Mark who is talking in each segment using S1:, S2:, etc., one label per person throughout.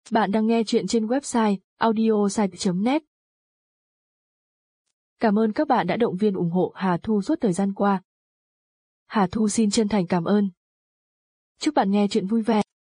S1: Bạn đang nghe chuyện trên website audiosite.net. Cảm ơn các bạn đã động viên ủng hộ Hà Thu suốt thời gian qua. Hà Thu xin chân thành cảm ơn. Chúc bạn nghe chuyện vui vẻ.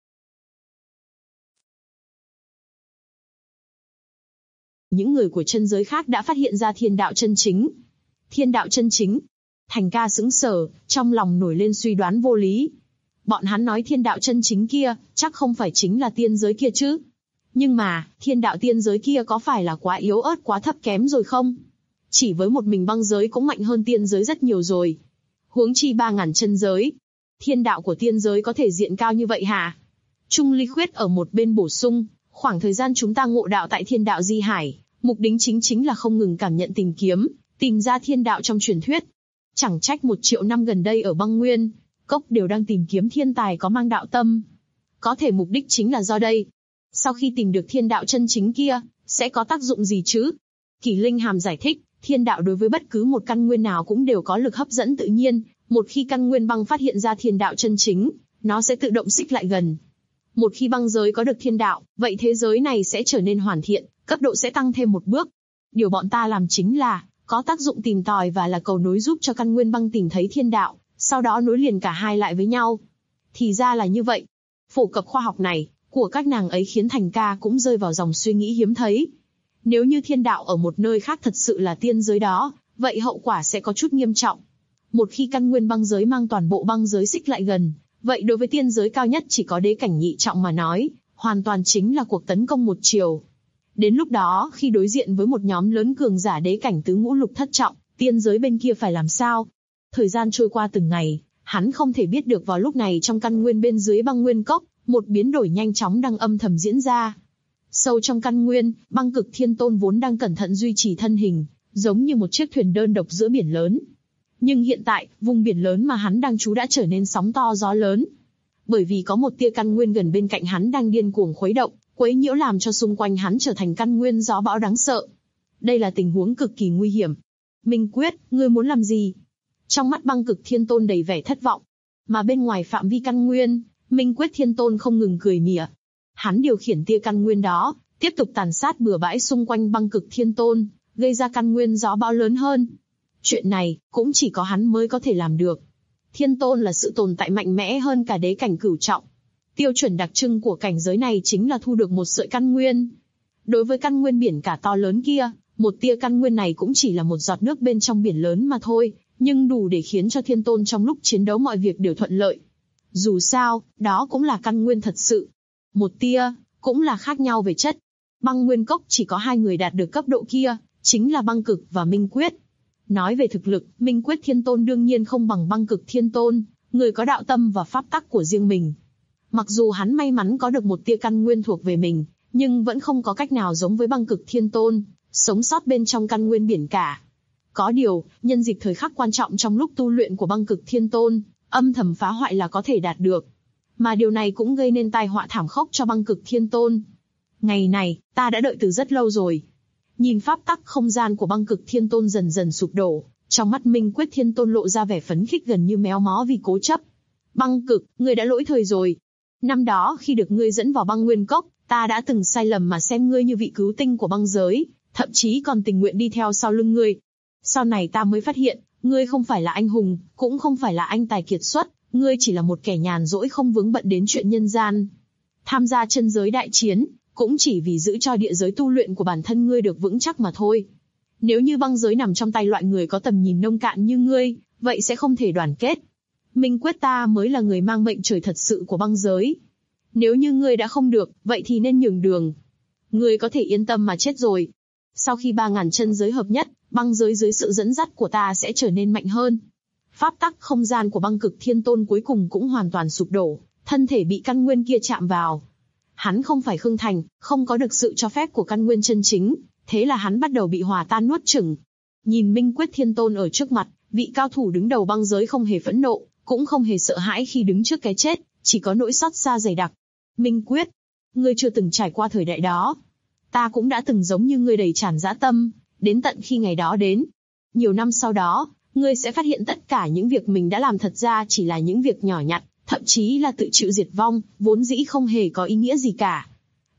S2: Những người của chân giới khác đã phát hiện ra thiên đạo chân chính. Thiên đạo chân chính. Thành ca sững sờ, trong lòng nổi lên suy đoán vô lý. Bọn hắn nói thiên đạo chân chính kia, chắc không phải chính là tiên giới kia chứ. Nhưng mà, thiên đạo tiên giới kia có phải là quá yếu ớt quá thấp kém rồi không? Chỉ với một mình băng giới cũng mạnh hơn tiên giới rất nhiều rồi. Huống chi 3.000 chân giới. Thiên đạo của tiên giới có thể diện cao như vậy hả? Trung Ly Khuyết ở một bên bổ sung, khoảng thời gian chúng ta ngộ đạo tại thiên đạo Di Hải, mục đích chính là không ngừng cảm nhận tìm kiếm, tìm ra thiên đạo trong truyền thuyết. Chẳng trách 1 triệu năm gần đây ở băng nguyên, cốc đều đang tìm kiếm thiên tài có mang đạo tâm. Có thể mục đích chính là do đây. Sau khi tìm được thiên đạo chân chính kia, sẽ có tác dụng gì chứ? Kỷ Linh Hàm giải thích, thiên đạo đối với bất cứ một căn nguyên nào cũng đều có lực hấp dẫn tự nhiên, một khi căn nguyên băng phát hiện ra thiên đạo chân chính, nó sẽ tự động xích lại gần. Một khi băng giới có được thiên đạo, vậy thế giới này sẽ trở nên hoàn thiện, cấp độ sẽ tăng thêm một bước. Điều bọn ta làm chính là, có tác dụng tìm tòi và là cầu nối giúp cho căn nguyên băng tìm thấy thiên đạo, sau đó nối liền cả hai lại với nhau. Thì ra là như vậy. Phổ cập khoa học này, của các nàng ấy khiến Thành ca cũng rơi vào dòng suy nghĩ hiếm thấy. Nếu như thiên đạo ở một nơi khác thật sự là tiên giới đó, vậy hậu quả sẽ có chút nghiêm trọng. Một khi căn nguyên băng giới mang toàn bộ băng giới xích lại gần, vậy đối với tiên giới cao nhất chỉ có đế cảnh nhị trọng mà nói, hoàn toàn chính là cuộc tấn công một chiều. Đến lúc đó, khi đối diện với một nhóm lớn cường giả đế cảnh tứ ngũ lục thất trọng, tiên giới bên kia phải làm sao? Thời gian trôi qua từng ngày, hắn không thể biết được vào lúc này trong căn nguyên bên dưới băng nguyên cốc, một biến đổi nhanh chóng đang âm thầm diễn ra. Sâu trong căn nguyên, băng cực thiên tôn vốn đang cẩn thận duy trì thân hình, giống như một chiếc thuyền đơn độc giữa biển lớn. Nhưng hiện tại, vùng biển lớn mà hắn đang trú đã trở nên sóng to gió lớn. Bởi vì có một tia căn nguyên gần bên cạnh hắn đang điên cuồng khuấy động, quấy nhiễu làm cho xung quanh hắn trở thành căn nguyên gió bão đáng sợ. Đây là tình huống cực kỳ nguy hiểm. Minh Quyết, ngươi muốn làm gì? Trong mắt băng cực thiên tôn đầy vẻ thất vọng. Mà bên ngoài phạm vi căn nguyên, Minh Quyết thiên tôn không ngừng cười mỉa. Hắn điều khiển tia căn nguyên đó, tiếp tục tàn sát bừa bãi xung quanh băng cực thiên tôn, gây ra căn nguyên gió bão lớn hơn. Chuyện này, cũng chỉ có hắn mới có thể làm được. Thiên tôn là sự tồn tại mạnh mẽ hơn cả đế cảnh cửu trọng. Tiêu chuẩn đặc trưng của cảnh giới này chính là thu được một sợi căn nguyên. Đối với căn nguyên biển cả to lớn kia, một tia căn nguyên này cũng chỉ là một giọt nước bên trong biển lớn mà thôi, nhưng đủ để khiến cho thiên tôn trong lúc chiến đấu mọi việc đều thuận lợi. Dù sao, đó cũng là căn nguyên thật sự. Một tia, cũng là khác nhau về chất. Băng nguyên cốc chỉ có 2 người đạt được cấp độ kia, chính là băng cực và Minh Quyết. Nói về thực lực, Minh Quyết thiên tôn đương nhiên không bằng băng cực thiên tôn, người có đạo tâm và pháp tắc của riêng mình. Mặc dù hắn may mắn có được một tia căn nguyên thuộc về mình, nhưng vẫn không có cách nào giống với băng cực thiên tôn, sống sót bên trong căn nguyên biển cả. Có điều, nhân dịp thời khắc quan trọng trong lúc tu luyện của băng cực thiên tôn, âm thầm phá hoại là có thể đạt được. Mà điều này cũng gây nên tai họa thảm khốc cho băng cực thiên tôn. Ngày này, ta đã đợi từ rất lâu rồi. Nhìn pháp tắc không gian của băng cực thiên tôn dần dần sụp đổ, trong mắt Minh Quyết thiên tôn lộ ra vẻ phấn khích gần như méo mó vì cố chấp. Băng cực, ngươi đã lỗi thời rồi. Năm đó khi được ngươi dẫn vào băng nguyên cốc, ta đã từng sai lầm mà xem ngươi như vị cứu tinh của băng giới, thậm chí còn tình nguyện đi theo sau lưng ngươi. Sau này ta mới phát hiện, ngươi không phải là anh hùng, cũng không phải là anh tài kiệt xuất, ngươi chỉ là một kẻ nhàn rỗi không vướng bận đến chuyện nhân gian. Tham gia chân giới đại chiến, cũng chỉ vì giữ cho địa giới tu luyện của bản thân ngươi được vững chắc mà thôi. Nếu như băng giới nằm trong tay loại người có tầm nhìn nông cạn như ngươi, vậy sẽ không thể đoàn kết. Minh Quyết ta mới là người mang mệnh trời thật sự của băng giới. Nếu như ngươi đã không được, vậy thì nên nhường đường. Ngươi có thể yên tâm mà chết rồi. Sau khi 3.000 chân giới hợp nhất, băng giới dưới sự dẫn dắt của ta sẽ trở nên mạnh hơn. Pháp tắc không gian của băng cực thiên tôn cuối cùng cũng hoàn toàn sụp đổ, thân thể bị căn nguyên kia chạm vào. Hắn không phải Khương Thành, không có được sự cho phép của căn nguyên chân chính, thế là hắn bắt đầu bị hòa tan nuốt chửng. Nhìn Minh Quyết thiên tôn ở trước mặt, vị cao thủ đứng đầu băng giới không hề phẫn nộ, cũng không hề sợ hãi khi đứng trước cái chết, chỉ có nỗi xót xa dày đặc. Minh Quyết, ngươi chưa từng trải qua thời đại đó. Ta cũng đã từng giống như ngươi đầy tràn dã tâm, đến tận khi ngày đó đến. Nhiều năm sau đó, ngươi sẽ phát hiện tất cả những việc mình đã làm thật ra chỉ là những việc nhỏ nhặt, thậm chí là tự chịu diệt vong, vốn dĩ không hề có ý nghĩa gì cả.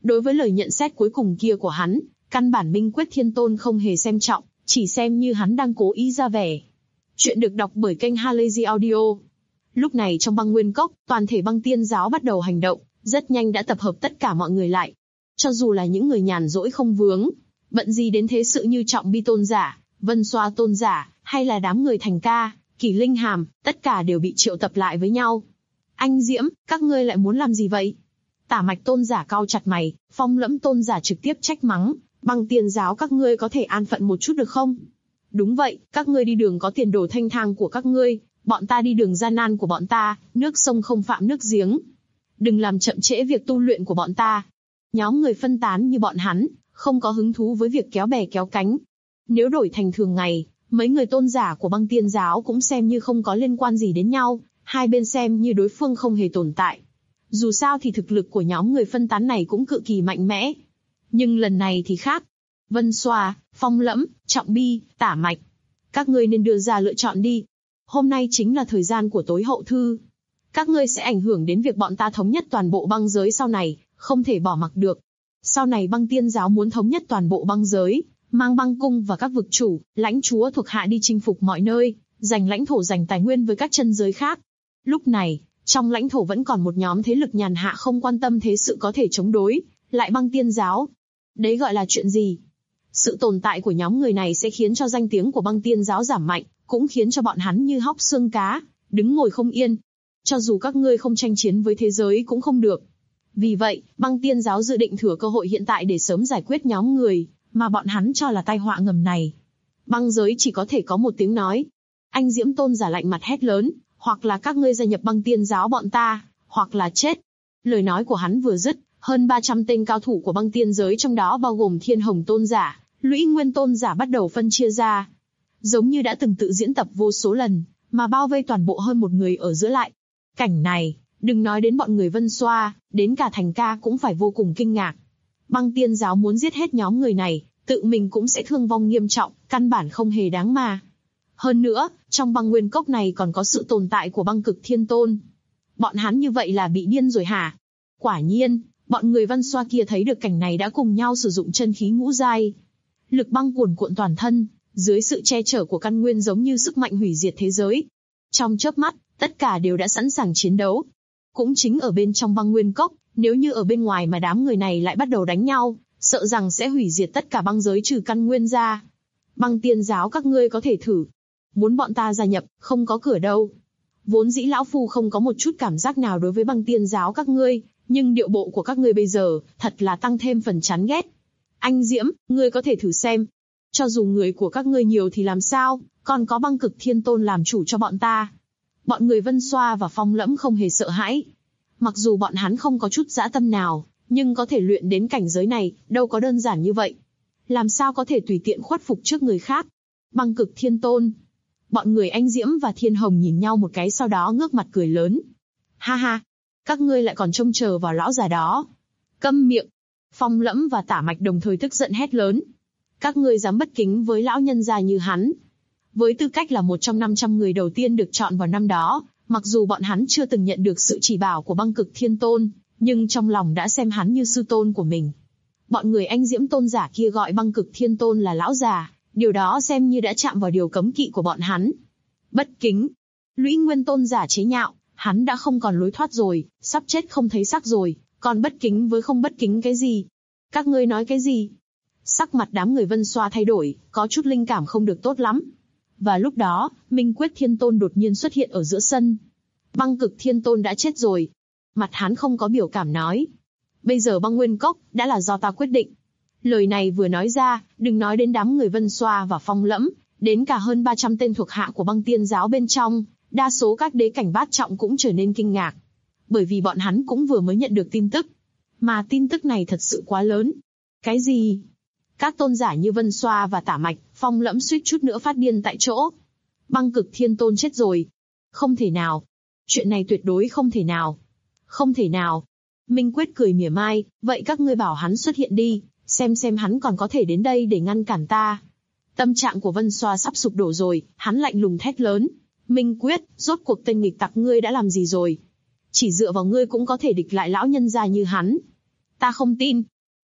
S2: Đối với lời nhận xét cuối cùng kia của hắn, căn bản Minh Quyết Thiên Tôn không hề xem trọng, chỉ xem như hắn đang cố ý ra vẻ. Chuyện được đọc bởi kênh Halazy Audio. Lúc này trong băng nguyên cốc, toàn thể băng tiên giáo bắt đầu hành động, rất nhanh đã tập hợp tất cả mọi người lại. Cho dù là những người nhàn rỗi không vướng, bận gì đến thế sự như Trọng Bi tôn giả, Vân Xoa tôn giả, hay là đám người Thành Ca, Kỷ Linh Hàm, tất cả đều bị triệu tập lại với nhau. Anh Diễm, các ngươi lại muốn làm gì vậy? Tả Mạch tôn giả cau chặt mày, Phong Lẫm tôn giả trực tiếp trách mắng, băng tiên giáo các ngươi có thể an phận một chút được không? Đúng vậy, các ngươi đi đường có tiền đồ thanh thang của các ngươi, bọn ta đi đường gian nan của bọn ta, nước sông không phạm nước giếng. Đừng làm chậm trễ việc tu luyện của bọn ta. Nhóm người phân tán như bọn hắn, không có hứng thú với việc kéo bè kéo cánh. Nếu đổi thành thường ngày, mấy người tôn giả của băng tiên giáo cũng xem như không có liên quan gì đến nhau, hai bên xem như đối phương không hề tồn tại. Dù sao thì thực lực của nhóm người phân tán này cũng cực kỳ mạnh mẽ. Nhưng lần này thì khác. Vân Xoa, Phong Lẫm, Trọng Bi, Tả Mạch. Các ngươi nên đưa ra lựa chọn đi. Hôm nay chính là thời gian của tối hậu thư. Các ngươi sẽ ảnh hưởng đến việc bọn ta thống nhất toàn bộ băng giới sau này, không thể bỏ mặc được. Sau này băng tiên giáo muốn thống nhất toàn bộ băng giới, mang băng cung và các vực chủ, lãnh chúa thuộc hạ đi chinh phục mọi nơi, giành lãnh thổ giành tài nguyên với các chân giới khác. Lúc này, trong lãnh thổ vẫn còn một nhóm thế lực nhàn hạ không quan tâm thế sự có thể chống đối, lại băng tiên giáo. Đấy gọi là chuyện gì? Sự tồn tại của nhóm người này sẽ khiến cho danh tiếng của băng tiên giáo giảm mạnh, cũng khiến cho bọn hắn như hóc xương cá, đứng ngồi không yên. Cho dù các ngươi không tranh chiến với thế giới cũng không được. Vì vậy, băng tiên giáo dự định thừa cơ hội hiện tại để sớm giải quyết nhóm người mà bọn hắn cho là tai họa ngầm này. Băng giới chỉ có thể có một tiếng nói. Anh Diễm tôn giả lạnh mặt hét lớn, hoặc là các ngươi gia nhập băng tiên giáo bọn ta, hoặc là chết. Lời nói của hắn vừa dứt, hơn 300 tên cao thủ của băng tiên giới trong đó bao gồm Thiên Hồng tôn giả, Lũy Nguyên tôn giả bắt đầu phân chia ra. Giống như đã từng tự diễn tập vô số lần, mà bao vây toàn bộ hơn một người ở giữa lại. Cảnh này, đừng nói đến bọn người Vân Xoa, đến cả Thành Ca cũng phải vô cùng kinh ngạc. Băng tiên giáo muốn giết hết nhóm người này, tự mình cũng sẽ thương vong nghiêm trọng, căn bản không hề đáng mà. Hơn nữa, trong băng nguyên cốc này còn có sự tồn tại của băng cực thiên tôn. Bọn hắn như vậy là bị điên rồi hả? Quả nhiên, bọn người Vân Xoa kia thấy được cảnh này đã cùng nhau sử dụng chân khí ngũ giai. Lực băng cuồn cuộn toàn thân, dưới sự che chở của căn nguyên giống như sức mạnh hủy diệt thế giới. Trong chớp mắt, tất cả đều đã sẵn sàng chiến đấu. Cũng chính ở bên trong băng nguyên cốc, nếu như ở bên ngoài mà đám người này lại bắt đầu đánh nhau, sợ rằng sẽ hủy diệt tất cả băng giới trừ căn nguyên ra. Băng tiên giáo các ngươi có thể thử. Muốn bọn ta gia nhập, không có cửa đâu. Vốn dĩ lão phu không có một chút cảm giác nào đối với băng tiên giáo các ngươi, nhưng điệu bộ của các ngươi bây giờ, thật là tăng thêm phần chán ghét. Anh Diễm, ngươi có thể thử xem. Cho dù người của các ngươi nhiều thì làm sao, còn có băng cực thiên tôn làm chủ cho bọn ta. Bọn người Vân Xoa và Phong Lẫm không hề sợ hãi. Mặc dù bọn hắn không có chút dã tâm nào, nhưng có thể luyện đến cảnh giới này, đâu có đơn giản như vậy. Làm sao có thể tùy tiện khuất phục trước người khác? Băng cực thiên tôn. Bọn người Anh Diễm và Thiên Hồng nhìn nhau một cái sau đó ngước mặt cười lớn. Ha ha, các ngươi lại còn trông chờ vào lão già đó. Câm miệng. Phong Lẫm và Tả Mạch đồng thời tức giận hét lớn. Các ngươi dám bất kính với lão nhân gia như hắn. Với tư cách là một trong 500 người đầu tiên được chọn vào năm đó, mặc dù bọn hắn chưa từng nhận được sự chỉ bảo của băng cực thiên tôn, nhưng trong lòng đã xem hắn như sư tôn của mình. Bọn người Anh Diễm tôn giả kia gọi băng cực thiên tôn là lão già, điều đó xem như đã chạm vào điều cấm kỵ của bọn hắn. Bất kính. Lũy Nguyên tôn giả chế nhạo, hắn đã không còn lối thoát rồi, sắp chết không thấy xác rồi, còn bất kính với không bất kính cái gì? Các ngươi nói cái gì? Sắc mặt đám người Vân Xoa thay đổi, có chút linh cảm không được tốt lắm. Và lúc đó, Minh Quyết Thiên Tôn đột nhiên xuất hiện ở giữa sân. Băng cực Thiên Tôn đã chết rồi. Mặt hắn không có biểu cảm nói. Bây giờ băng nguyên cốc, đã là do ta quyết định. Lời này vừa nói ra, đừng nói đến đám người Vân Xoa và Phong Lẫm, đến cả hơn 300 tên thuộc hạ của băng tiên giáo bên trong, đa số các đế cảnh bát trọng cũng trở nên kinh ngạc. Bởi vì bọn hắn cũng vừa mới nhận được tin tức. Mà tin tức này thật sự quá lớn. Cái gì? Các tôn giả như Vân Xoa và Tả Mạch, Phong Lẫm suýt chút nữa phát điên tại chỗ. Băng cực thiên tôn chết rồi. Không thể nào. Chuyện này tuyệt đối không thể nào. Không thể nào. Minh Quyết cười mỉa mai, vậy các ngươi bảo hắn xuất hiện đi, xem hắn còn có thể đến đây để ngăn cản ta. Tâm trạng của Vân Xoa sắp sụp đổ rồi, hắn lạnh lùng thét lớn. Minh Quyết, rốt cuộc tên nghịch tặc ngươi đã làm gì rồi? Chỉ dựa vào ngươi cũng có thể địch lại lão nhân gia như hắn. Ta không tin,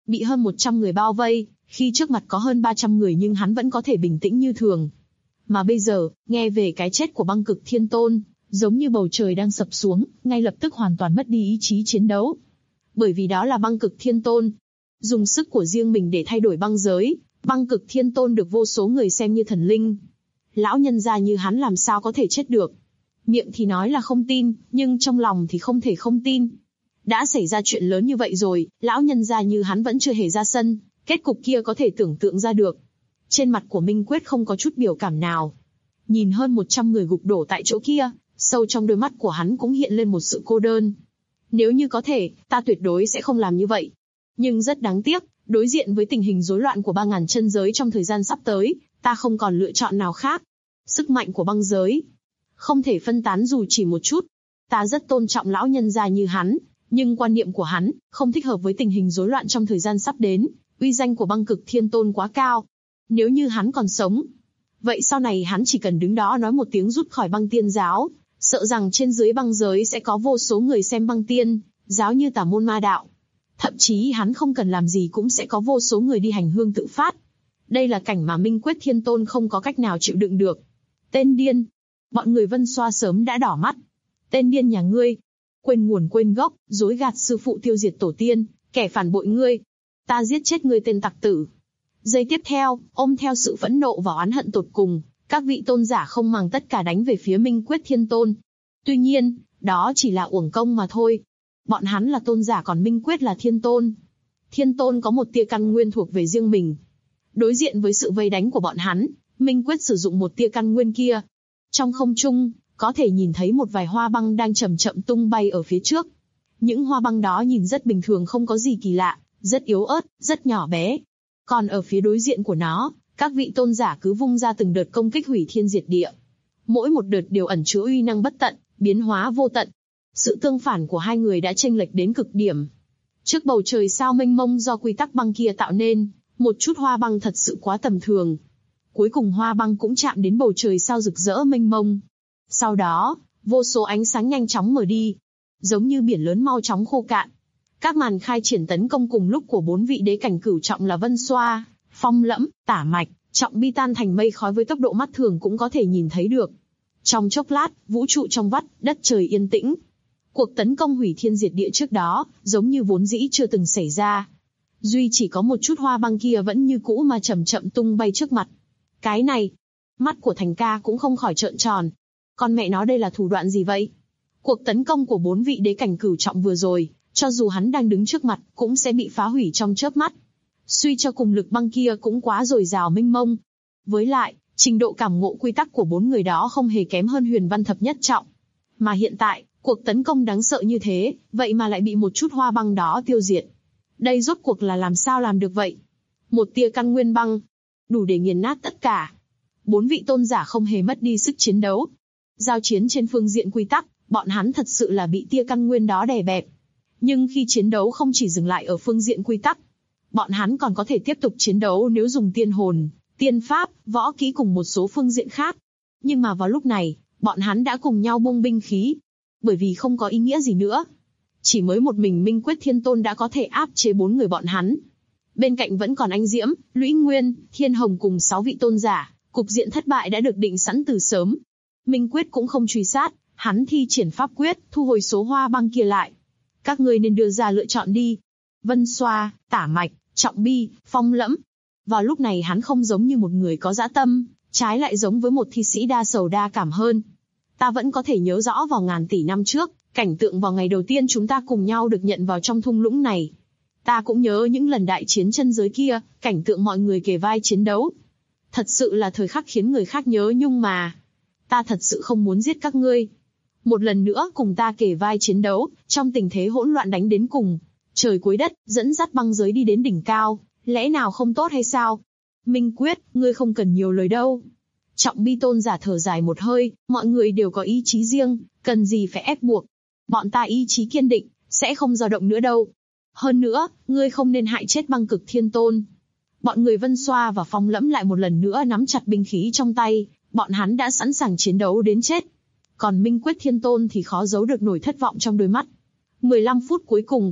S2: Bị hơn 100 người bao vây, khi trước mặt có hơn 300 người nhưng hắn vẫn có thể bình tĩnh như thường. Mà bây giờ, nghe về cái chết của Băng Cực Thiên Tôn, giống như bầu trời đang sập xuống, ngay lập tức hoàn toàn mất đi ý chí chiến đấu. Bởi vì đó là Băng Cực Thiên Tôn. Dùng sức của riêng mình để thay đổi băng giới, Băng Cực Thiên Tôn được vô số người xem như thần linh. Lão nhân gia như hắn làm sao có thể chết được? Miệng thì nói là không tin, nhưng trong lòng thì không thể không tin. Đã xảy ra chuyện lớn như vậy rồi, lão nhân gia như hắn vẫn chưa hề ra sân, kết cục kia có thể tưởng tượng ra được. Trên mặt của Minh Quyết không có chút biểu cảm nào. Nhìn hơn 100 người gục đổ tại chỗ kia, sâu trong đôi mắt của hắn cũng hiện lên một sự cô đơn. Nếu như có thể, ta tuyệt đối sẽ không làm như vậy. Nhưng rất đáng tiếc, đối diện với tình hình rối loạn của 3.000 chân giới trong thời gian sắp tới, ta không còn lựa chọn nào khác. Sức mạnh của băng giới không thể phân tán dù chỉ một chút. Ta rất tôn trọng lão nhân gia như hắn, nhưng quan niệm của hắn không thích hợp với tình hình rối loạn trong thời gian sắp đến. Uy danh của Băng Cực Thiên Tôn quá cao. Nếu như hắn còn sống, vậy sau này hắn chỉ cần đứng đó nói một tiếng rút khỏi Băng Tiên giáo, sợ rằng trên dưới băng giới sẽ có vô số người xem Băng Tiên giáo như tà môn ma đạo. Thậm chí hắn không cần làm gì cũng sẽ có vô số người đi hành hương tự phát. Đây là cảnh mà Minh Quyết Thiên Tôn không có cách nào chịu đựng được. Tên điên! Bọn người Vân Xoa sớm đã đỏ mắt. Tên điên nhà ngươi! Quên nguồn quên gốc, dối gạt sư phụ tiêu diệt tổ tiên, kẻ phản bội ngươi. Ta giết chết ngươi tên tặc tử. Giây tiếp theo, ôm theo sự phẫn nộ và oán hận tột cùng, các vị tôn giả không màng tất cả đánh về phía Minh Quyết Thiên Tôn. Tuy nhiên, đó chỉ là uổng công mà thôi. Bọn hắn là tôn giả còn Minh Quyết là Thiên Tôn. Thiên Tôn có một tia căn nguyên thuộc về riêng mình. Đối diện với sự vây đánh của bọn hắn, Minh Quyết sử dụng một tia căn nguyên kia. Trong không trung, có thể nhìn thấy một vài hoa băng đang chậm chậm tung bay ở phía trước. Những hoa băng đó nhìn rất bình thường không có gì kỳ lạ, rất yếu ớt, rất nhỏ bé. Còn ở phía đối diện của nó, các vị tôn giả cứ vung ra từng đợt công kích hủy thiên diệt địa. Mỗi một đợt đều ẩn chứa uy năng bất tận, biến hóa vô tận. Sự tương phản của hai người đã chênh lệch đến cực điểm. Trước bầu trời sao mênh mông do quy tắc băng kia tạo nên, một chút hoa băng thật sự quá tầm thường. Cuối cùng hoa băng cũng chạm đến bầu trời sao rực rỡ mênh mông. Sau đó, vô số ánh sáng nhanh chóng mở đi, giống như biển lớn mau chóng khô cạn. Các màn khai triển tấn công cùng lúc của 4 vị đế cảnh cửu trọng là Vân Xoa, Phong Lẫm, Tả Mạch, Trọng Bi tan thành mây khói với tốc độ mắt thường cũng có thể nhìn thấy được. Trong chốc lát, vũ trụ trong vắt, đất trời yên tĩnh. Cuộc tấn công hủy thiên diệt địa trước đó, giống như vốn dĩ chưa từng xảy ra. Duy chỉ có một chút hoa băng kia vẫn như cũ mà chậm chậm tung bay trước mặt. Cái này, mắt của Thành Ca cũng không khỏi trợn tròn. Con mẹ nó đây là thủ đoạn gì vậy? Cuộc tấn công của 4 vị đế cảnh cửu trọng vừa rồi, cho dù hắn đang đứng trước mặt, cũng sẽ bị phá hủy trong chớp mắt. Suy cho cùng lực băng kia cũng quá dồi dào mênh mông. Với lại, trình độ cảm ngộ quy tắc của 4 người đó không hề kém hơn Huyền Văn Thập Nhất Trọng. Mà hiện tại, cuộc tấn công đáng sợ như thế, vậy mà lại bị một chút hoa băng đó tiêu diệt. Đây rốt cuộc là làm sao làm được vậy? Một tia căn nguyên băng, đủ để nghiền nát tất cả. 4 vị tôn giả không hề mất đi sức chiến đấu. Giao chiến trên phương diện quy tắc, bọn hắn thật sự là bị tia căn nguyên đó đè bẹp. Nhưng khi chiến đấu không chỉ dừng lại ở phương diện quy tắc, bọn hắn còn có thể tiếp tục chiến đấu nếu dùng tiên hồn, tiên pháp, võ kỹ cùng một số phương diện khác. Nhưng mà vào lúc này, bọn hắn đã cùng nhau buông binh khí, bởi vì không có ý nghĩa gì nữa. Chỉ mới một mình Minh Quyết Thiên Tôn đã có thể áp chế 4 người bọn hắn. Bên cạnh vẫn còn Anh Diễm, Lũy Nguyên, Thiên Hồng cùng 6 vị tôn giả, cục diện thất bại đã được định sẵn từ sớm. Minh Quyết cũng không truy sát, hắn thi triển pháp quyết, thu hồi số hoa băng kia lại. Các ngươi nên đưa ra lựa chọn đi. Vân Xoa, Tả Mạch, Trọng Bi, Phong Lẫm. Vào lúc này hắn không giống như một người có dã tâm, trái lại giống với một thi sĩ đa sầu đa cảm hơn. Ta vẫn có thể nhớ rõ vào ngàn tỷ năm trước, cảnh tượng vào ngày đầu tiên chúng ta cùng nhau được nhận vào trong thung lũng này. Ta cũng nhớ những lần đại chiến chân giới kia, cảnh tượng mọi người kề vai chiến đấu. Thật sự là thời khắc khiến người khác nhớ nhung mà. Ta thật sự không muốn giết các ngươi. Một lần nữa cùng ta kề vai chiến đấu, trong tình thế hỗn loạn đánh đến cùng. Trời cuối đất, dẫn dắt băng giới đi đến đỉnh cao, lẽ nào không tốt hay sao? Minh Quyết, ngươi không cần nhiều lời đâu. Trọng Bi tôn giả thở dài một hơi, mọi người đều có ý chí riêng, cần gì phải ép buộc. Bọn ta ý chí kiên định, sẽ không dao động nữa đâu. Hơn nữa, ngươi không nên hại chết Băng Cực Thiên Tôn. Bọn người Vân Xoa và Phong Lẫm lại một lần nữa nắm chặt binh khí trong tay, bọn hắn đã sẵn sàng chiến đấu đến chết. Còn Minh Quyết Thiên Tôn thì khó giấu được nổi thất vọng trong đôi mắt. 15 phút cuối cùng,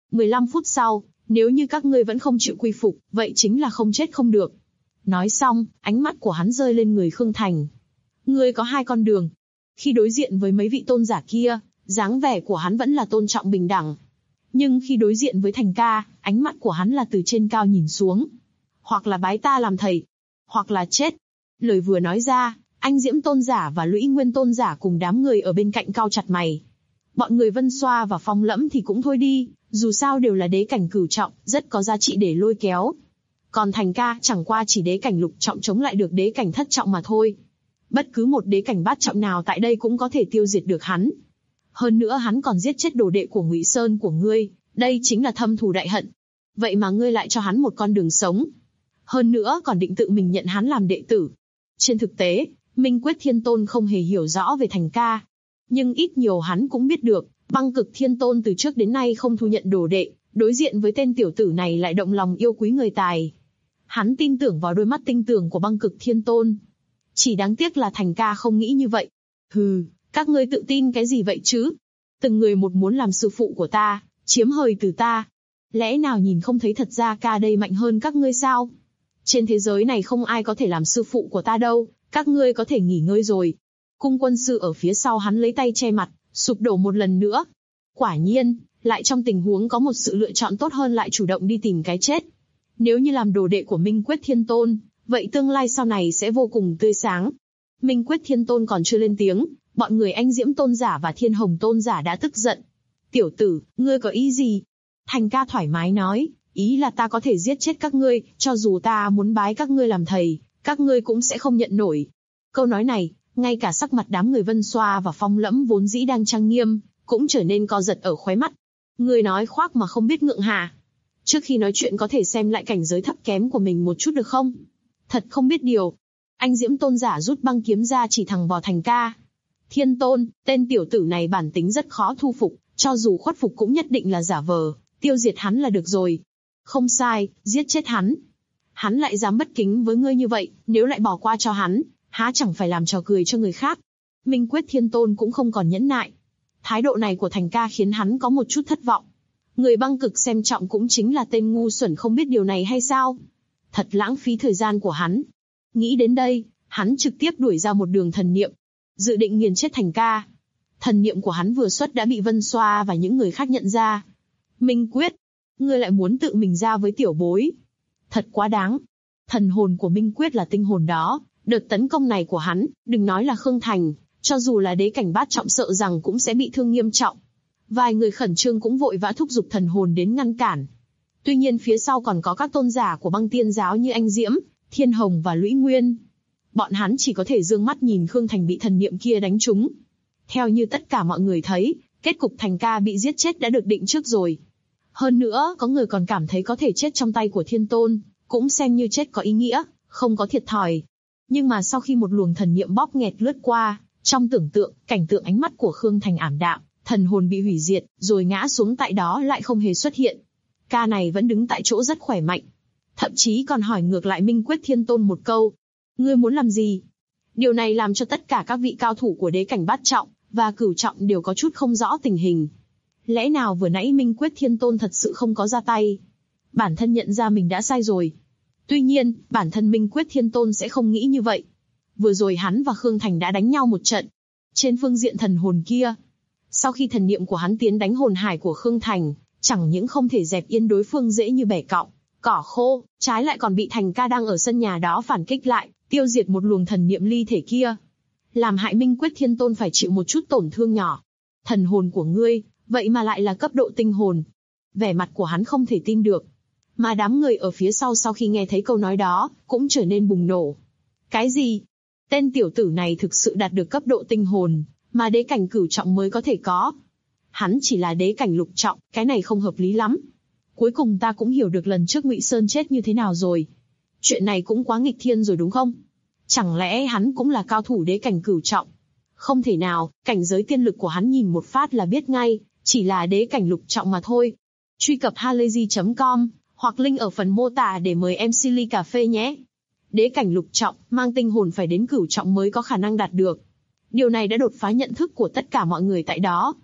S2: 15 phút sau, nếu như các ngươi vẫn không chịu quy phục, vậy chính là không chết không được. Nói xong, ánh mắt của hắn rơi lên người Khương Thành. Ngươi có hai con đường. Khi đối diện với mấy vị tôn giả kia, dáng vẻ của hắn vẫn là tôn trọng bình đẳng. Nhưng khi đối diện với Thành ca, ánh mắt của hắn là từ trên cao nhìn xuống. Hoặc là bái ta làm thầy, hoặc là chết. Lời vừa nói ra, anh Diễm tôn giả và Lũy Nguyên tôn giả cùng đám người ở bên cạnh cau chặt mày. Bọn người Vân Xoa và Phong Lẫm thì cũng thôi đi, dù sao đều là đế cảnh cửu trọng, rất có giá trị để lôi kéo. Còn Thành ca chẳng qua chỉ đế cảnh lục trọng chống lại được đế cảnh thất trọng mà thôi. Bất cứ một đế cảnh bát trọng nào tại đây cũng có thể tiêu diệt được hắn. Hơn nữa hắn còn giết chết đồ đệ của Ngụy Sơn của ngươi, đây chính là thâm thù đại hận. Vậy mà ngươi lại cho hắn một con đường sống. Hơn nữa còn định tự mình nhận hắn làm đệ tử. Trên thực tế, Minh Quyết Thiên Tôn không hề hiểu rõ về Thành ca. Nhưng ít nhiều hắn cũng biết được, Băng Cực Thiên Tôn từ trước đến nay không thu nhận đồ đệ, đối diện với tên tiểu tử này lại động lòng yêu quý người tài. Hắn tin tưởng vào đôi mắt tinh tường của Băng Cực Thiên Tôn. Chỉ đáng tiếc là Thành ca không nghĩ như vậy. Hừ, các ngươi tự tin cái gì vậy chứ? Từng người một muốn làm sư phụ của ta, chiếm hời từ ta. Lẽ nào nhìn không thấy thật ra ca đây mạnh hơn các ngươi sao? Trên thế giới này không ai có thể làm sư phụ của ta đâu, các ngươi có thể nghỉ ngơi rồi. Cung quân sư ở phía sau hắn lấy tay che mặt, sụp đổ một lần nữa. Quả nhiên, lại trong tình huống có một sự lựa chọn tốt hơn lại chủ động đi tìm cái chết. Nếu như làm đồ đệ của Minh Quyết Thiên Tôn, vậy tương lai sau này sẽ vô cùng tươi sáng. Minh Quyết Thiên Tôn còn chưa lên tiếng, bọn người Anh Diễm Tôn giả và Thiên Hồng Tôn giả đã tức giận. Tiểu tử, ngươi có ý gì? Thành ca thoải mái nói, ý là ta có thể giết chết các ngươi, cho dù ta muốn bái các ngươi làm thầy, các ngươi cũng sẽ không nhận nổi. Câu nói này, ngay cả sắc mặt đám người Vân Xoa và Phong Lẫm vốn dĩ đang trang nghiêm, cũng trở nên co giật ở khóe mắt. Ngươi nói khoác mà không biết ngượng hả? Trước khi nói chuyện có thể xem lại cảnh giới thấp kém của mình một chút được không? Thật không biết điều. Anh Diễm Tôn giả rút băng kiếm ra chỉ thẳng vào Thành ca. Thiên Tôn, tên tiểu tử này bản tính rất khó thu phục, cho dù khuất phục cũng nhất định là giả vờ, tiêu diệt hắn là được rồi. Không sai, giết chết hắn. Hắn lại dám bất kính với ngươi như vậy, nếu lại bỏ qua cho hắn, há chẳng phải làm trò cười cho người khác. Minh Quyết Thiên Tôn cũng không còn nhẫn nại. Thái độ này của Thành ca khiến hắn có một chút thất vọng. Người Băng Cực xem trọng cũng chính là tên ngu xuẩn không biết điều này hay sao? Thật lãng phí thời gian của hắn. Nghĩ đến đây, hắn trực tiếp đuổi ra một đường thần niệm, dự định nghiền chết Thành ca. Thần niệm của hắn vừa xuất đã bị Vân Xoa và những người khác nhận ra. Minh Quyết, ngươi lại muốn tự mình ra với tiểu bối. Thật quá đáng. Thần hồn của Minh Quyết là tinh hồn đó, đợt tấn công này của hắn, đừng nói là Khương Thành, cho dù là đế cảnh bát trọng sợ rằng cũng sẽ bị thương nghiêm trọng. Vài người khẩn trương cũng vội vã thúc giục thần hồn đến ngăn cản. Tuy nhiên phía sau còn có các tôn giả của Băng Tiên giáo như Anh Diễm, Thiên Hồng và Lũy Nguyên. Bọn hắn chỉ có thể dương mắt nhìn Khương Thành bị thần niệm kia đánh trúng. Theo như tất cả mọi người thấy, kết cục Thành ca bị giết chết đã được định trước rồi. Hơn nữa, có người còn cảm thấy có thể chết trong tay của Thiên Tôn, cũng xem như chết có ý nghĩa, không có thiệt thòi. Nhưng mà sau khi một luồng thần niệm bóp nghẹt lướt qua, trong tưởng tượng, cảnh tượng ánh mắt của Khương Thành ảm đạm, thần hồn bị hủy diệt, rồi ngã xuống tại đó lại không hề xuất hiện. Ca này vẫn đứng tại chỗ rất khỏe mạnh. Thậm chí còn hỏi ngược lại Minh Quyết Thiên Tôn một câu. Ngươi muốn làm gì? Điều này làm cho tất cả các vị cao thủ của đế cảnh bát trọng và cửu trọng đều có chút không rõ tình hình. Lẽ nào vừa nãy Minh Quyết Thiên Tôn thật sự không có ra tay? Bản thân nhận ra mình đã sai rồi. Tuy nhiên, bản thân Minh Quyết Thiên Tôn sẽ không nghĩ như vậy. Vừa rồi hắn và Khương Thành đã đánh nhau một trận. Trên phương diện thần hồn kia, sau khi thần niệm của hắn tiến đánh hồn hải của Khương Thành, chẳng những không thể dẹp yên đối phương dễ như bẻ cọng cỏ khô, trái lại còn bị Thành ca đang ở sân nhà đó phản kích lại, tiêu diệt một luồng thần niệm ly thể kia. Làm hại Minh Quyết Thiên Tôn phải chịu một chút tổn thương nhỏ. Thần hồn của ngươi, vậy mà lại là cấp độ tinh hồn. Vẻ mặt của hắn không thể tin được. Mà đám người ở phía sau khi nghe thấy câu nói đó, cũng trở nên bùng nổ. Cái gì? Tên tiểu tử này thực sự đạt được cấp độ tinh hồn, mà đế cảnh cửu trọng mới có thể có. Hắn chỉ là đế cảnh lục trọng, cái này không hợp lý lắm. Cuối cùng ta cũng hiểu được lần trước Ngụy Sơn chết như thế nào rồi. Chuyện này cũng quá nghịch thiên rồi đúng không? Chẳng lẽ hắn cũng là cao thủ đế cảnh cửu trọng? Không thể nào, cảnh giới tiên lực của hắn nhìn một phát là biết ngay, chỉ là đế cảnh lục trọng mà thôi. Truy cập halayzi.com, hoặc link ở phần mô tả để mời MC ly cà phê nhé. Đế cảnh lục trọng, mang tinh hồn phải đến cửu trọng mới có khả năng đạt được. Điều này đã đột phá nhận thức của tất cả mọi người tại đó.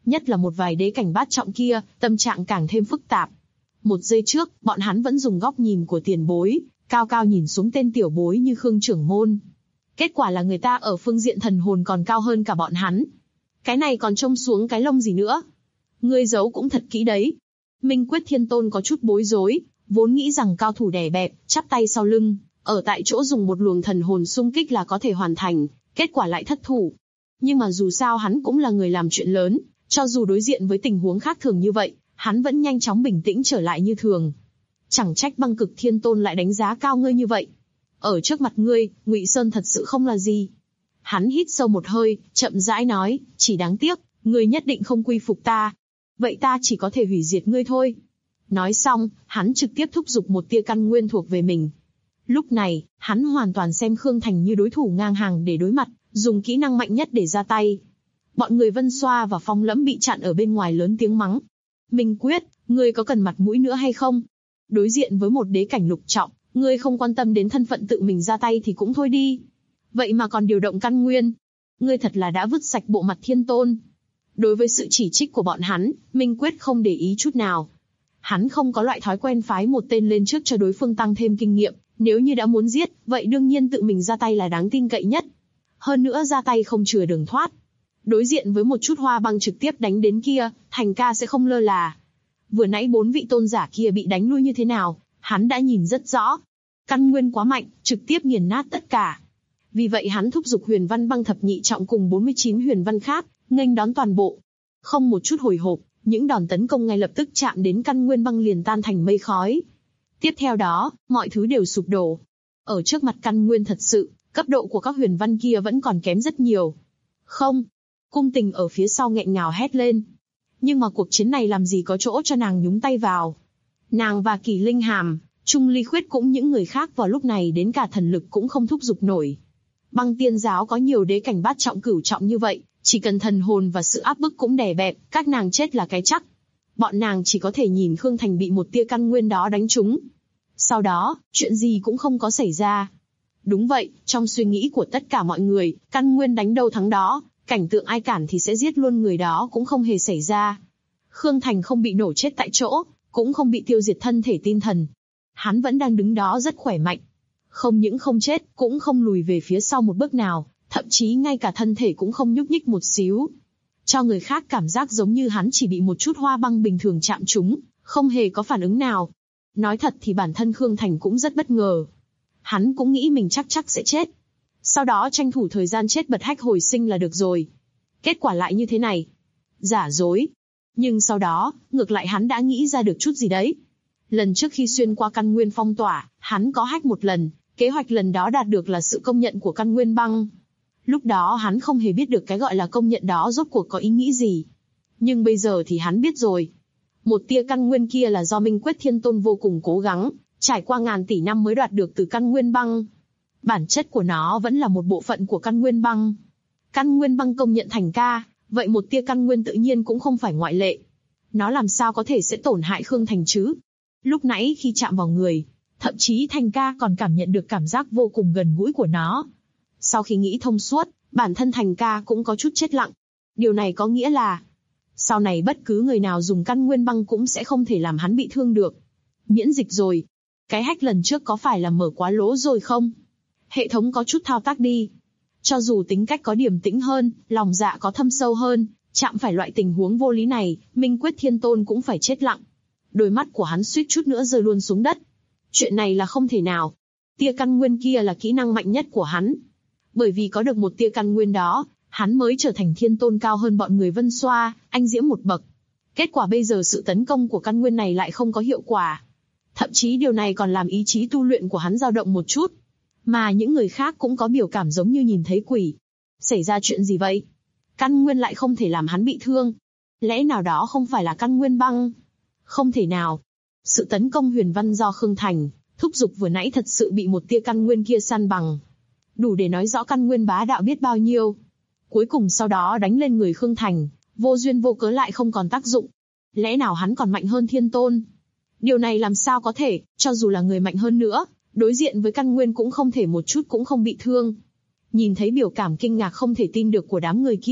S2: Nhất là một vài đế cảnh bát trọng kia, tâm trạng càng thêm phức tạp. Một giây trước, bọn hắn vẫn dùng góc nhìn của tiền bối, cao cao nhìn xuống tên tiểu bối như Khương trưởng môn. Kết quả là người ta ở phương diện thần hồn còn cao hơn cả bọn hắn. Cái này còn trông xuống cái lông gì nữa? Ngươi giấu cũng thật kỹ đấy. Minh Quyết Thiên Tôn có chút bối rối, vốn nghĩ rằng cao thủ đè bẹp, chắp tay sau lưng, ở tại chỗ dùng một luồng thần hồn xung kích là có thể hoàn thành, kết quả lại thất thủ. Nhưng mà dù sao hắn cũng là người làm chuyện lớn, cho dù đối diện với tình huống khác thường như vậy, hắn vẫn nhanh chóng bình tĩnh trở lại như thường. Chẳng trách Băng Cực Thiên Tôn lại đánh giá cao ngươi như vậy. Ở trước mặt ngươi, Ngụy Sơn thật sự không là gì. Hắn hít sâu một hơi, chậm rãi nói, chỉ đáng tiếc, ngươi nhất định không quy phục ta. Vậy ta chỉ có thể hủy diệt ngươi thôi. Nói xong, hắn trực tiếp thúc giục một tia căn nguyên thuộc về mình. Lúc này, hắn hoàn toàn xem Khương Thành như đối thủ ngang hàng để đối mặt, dùng kỹ năng mạnh nhất để ra tay. Bọn người Vân Xoa và Phong Lẫm bị chặn ở bên ngoài lớn tiếng mắng. Minh Quyết, ngươi có cần mặt mũi nữa hay không? Đối diện với một đế cảnh lục trọng, ngươi không quan tâm đến thân phận tự mình ra tay thì cũng thôi đi. Vậy mà còn điều động căn nguyên. Ngươi thật là đã vứt sạch bộ mặt Thiên Tôn. Đối với sự chỉ trích của bọn hắn, Minh Quyết không để ý chút nào. Hắn không có loại thói quen phái một tên lên trước cho đối phương tăng thêm kinh nghiệm, nếu như đã muốn giết, vậy đương nhiên tự mình ra tay là đáng tin cậy nhất. Hơn nữa ra tay không chừa đường thoát. Đối diện với một chút hoa băng trực tiếp đánh đến kia, Thành ca sẽ không lơ là. Vừa nãy 4 vị tôn giả kia bị đánh lui như thế nào, hắn đã nhìn rất rõ. Căn nguyên quá mạnh, trực tiếp nghiền nát tất cả. Vì vậy hắn thúc giục huyền văn băng thập nhị trọng cùng 49 huyền văn khác, nghênh đón toàn bộ. Không một chút hồi hộp, những đòn tấn công ngay lập tức chạm đến căn nguyên băng liền tan thành mây khói. Tiếp theo đó, mọi thứ đều sụp đổ. Ở trước mặt căn nguyên thật sự, cấp độ của các huyền văn kia vẫn còn kém rất nhiều. Không. Cung Tình ở phía sau nghẹn ngào hét lên. Nhưng mà cuộc chiến này làm gì có chỗ cho nàng nhúng tay vào. Nàng và Kỳ Linh Hàm, Trung Ly Khuyết cũng những người khác vào lúc này đến cả thần lực cũng không thúc giục nổi. Băng Tiên giáo có nhiều đế cảnh bát trọng cửu trọng như vậy, chỉ cần thần hồn và sự áp bức cũng đè bẹp, các nàng chết là cái chắc. Bọn nàng chỉ có thể nhìn Khương Thành bị một tia căn nguyên đó đánh trúng. Sau đó, chuyện gì cũng không có xảy ra. Đúng vậy, trong suy nghĩ của tất cả mọi người, căn nguyên đánh đâu thắng đó, cảnh tượng ai cản thì sẽ giết luôn người đó cũng không hề xảy ra. Khương Thành không bị nổ chết tại chỗ, cũng không bị tiêu diệt thân thể tinh thần. Hắn vẫn đang đứng đó rất khỏe mạnh. Không những không chết, cũng không lùi về phía sau một bước nào, thậm chí ngay cả thân thể cũng không nhúc nhích một xíu. Cho người khác cảm giác giống như hắn chỉ bị một chút hoa băng bình thường chạm trúng, không hề có phản ứng nào. Nói thật thì bản thân Khương Thành cũng rất bất ngờ. Hắn cũng nghĩ mình chắc sẽ chết. Sau đó tranh thủ thời gian chết bật hách hồi sinh là được rồi. Kết quả lại như thế này. Giả dối. Nhưng sau đó, ngược lại hắn đã nghĩ ra được chút gì đấy. Lần trước khi xuyên qua căn nguyên phong tỏa, hắn có hack một lần, kế hoạch lần đó đạt được là sự công nhận của căn nguyên băng. Lúc đó hắn không hề biết được cái gọi là công nhận đó rốt cuộc có ý nghĩ gì. Nhưng bây giờ thì hắn biết rồi. Một tia căn nguyên kia là do Minh Quyết Thiên Tôn vô cùng cố gắng, trải qua ngàn tỷ năm mới đoạt được từ căn nguyên băng. Bản chất của nó vẫn là một bộ phận của căn nguyên băng. Căn nguyên băng công nhận Thành ca, vậy một tia căn nguyên tự nhiên cũng không phải ngoại lệ. Nó làm sao có thể sẽ tổn hại Khương Thành chứ? Lúc nãy khi chạm vào người, thậm chí Thành ca còn cảm nhận được cảm giác vô cùng gần gũi của nó. Sau khi nghĩ thông suốt, bản thân Thành ca cũng có chút chết lặng. Điều này có nghĩa là, sau này bất cứ người nào dùng căn nguyên băng cũng sẽ không thể làm hắn bị thương được. Miễn dịch rồi. Cái hack lần trước có phải là mở quá lỗ rồi không? Hệ thống có chút thao tác đi. Cho dù tính cách có điềm tĩnh hơn, lòng dạ có thâm sâu hơn, chạm phải loại tình huống vô lý này, Minh Quyết Thiên Tôn cũng phải chết lặng. Đôi mắt của hắn suýt chút nữa rơi luôn xuống đất. Chuyện này là không thể nào. Tia căn nguyên kia là kỹ năng mạnh nhất của hắn. Bởi vì có được một tia căn nguyên đó, hắn mới trở thành Thiên Tôn cao hơn bọn người Vân Xoa, anh diễm một bậc. Kết quả bây giờ sự tấn công của căn nguyên này lại không có hiệu quả. Thậm chí điều này còn làm ý chí tu luyện của hắn dao động một chút. Mà những người khác cũng có biểu cảm giống như nhìn thấy quỷ. Xảy ra chuyện gì vậy? Căn nguyên lại không thể làm hắn bị thương. Lẽ nào đó không phải là căn nguyên băng? Không thể nào. Sự tấn công huyền văn do Khương Thành thúc giục vừa nãy thật sự bị một tia căn nguyên kia san bằng. Đủ để nói rõ căn nguyên bá đạo biết bao nhiêu. Cuối cùng sau đó đánh lên người Khương Thành, vô duyên vô cớ lại không còn tác dụng. Lẽ nào hắn còn mạnh hơn Thiên Tôn? Điều này làm sao có thể, cho dù là người mạnh hơn nữa, đối diện với căn nguyên cũng không thể một chút cũng không bị thương. Nhìn thấy biểu cảm kinh ngạc không thể tin được của đám người kia,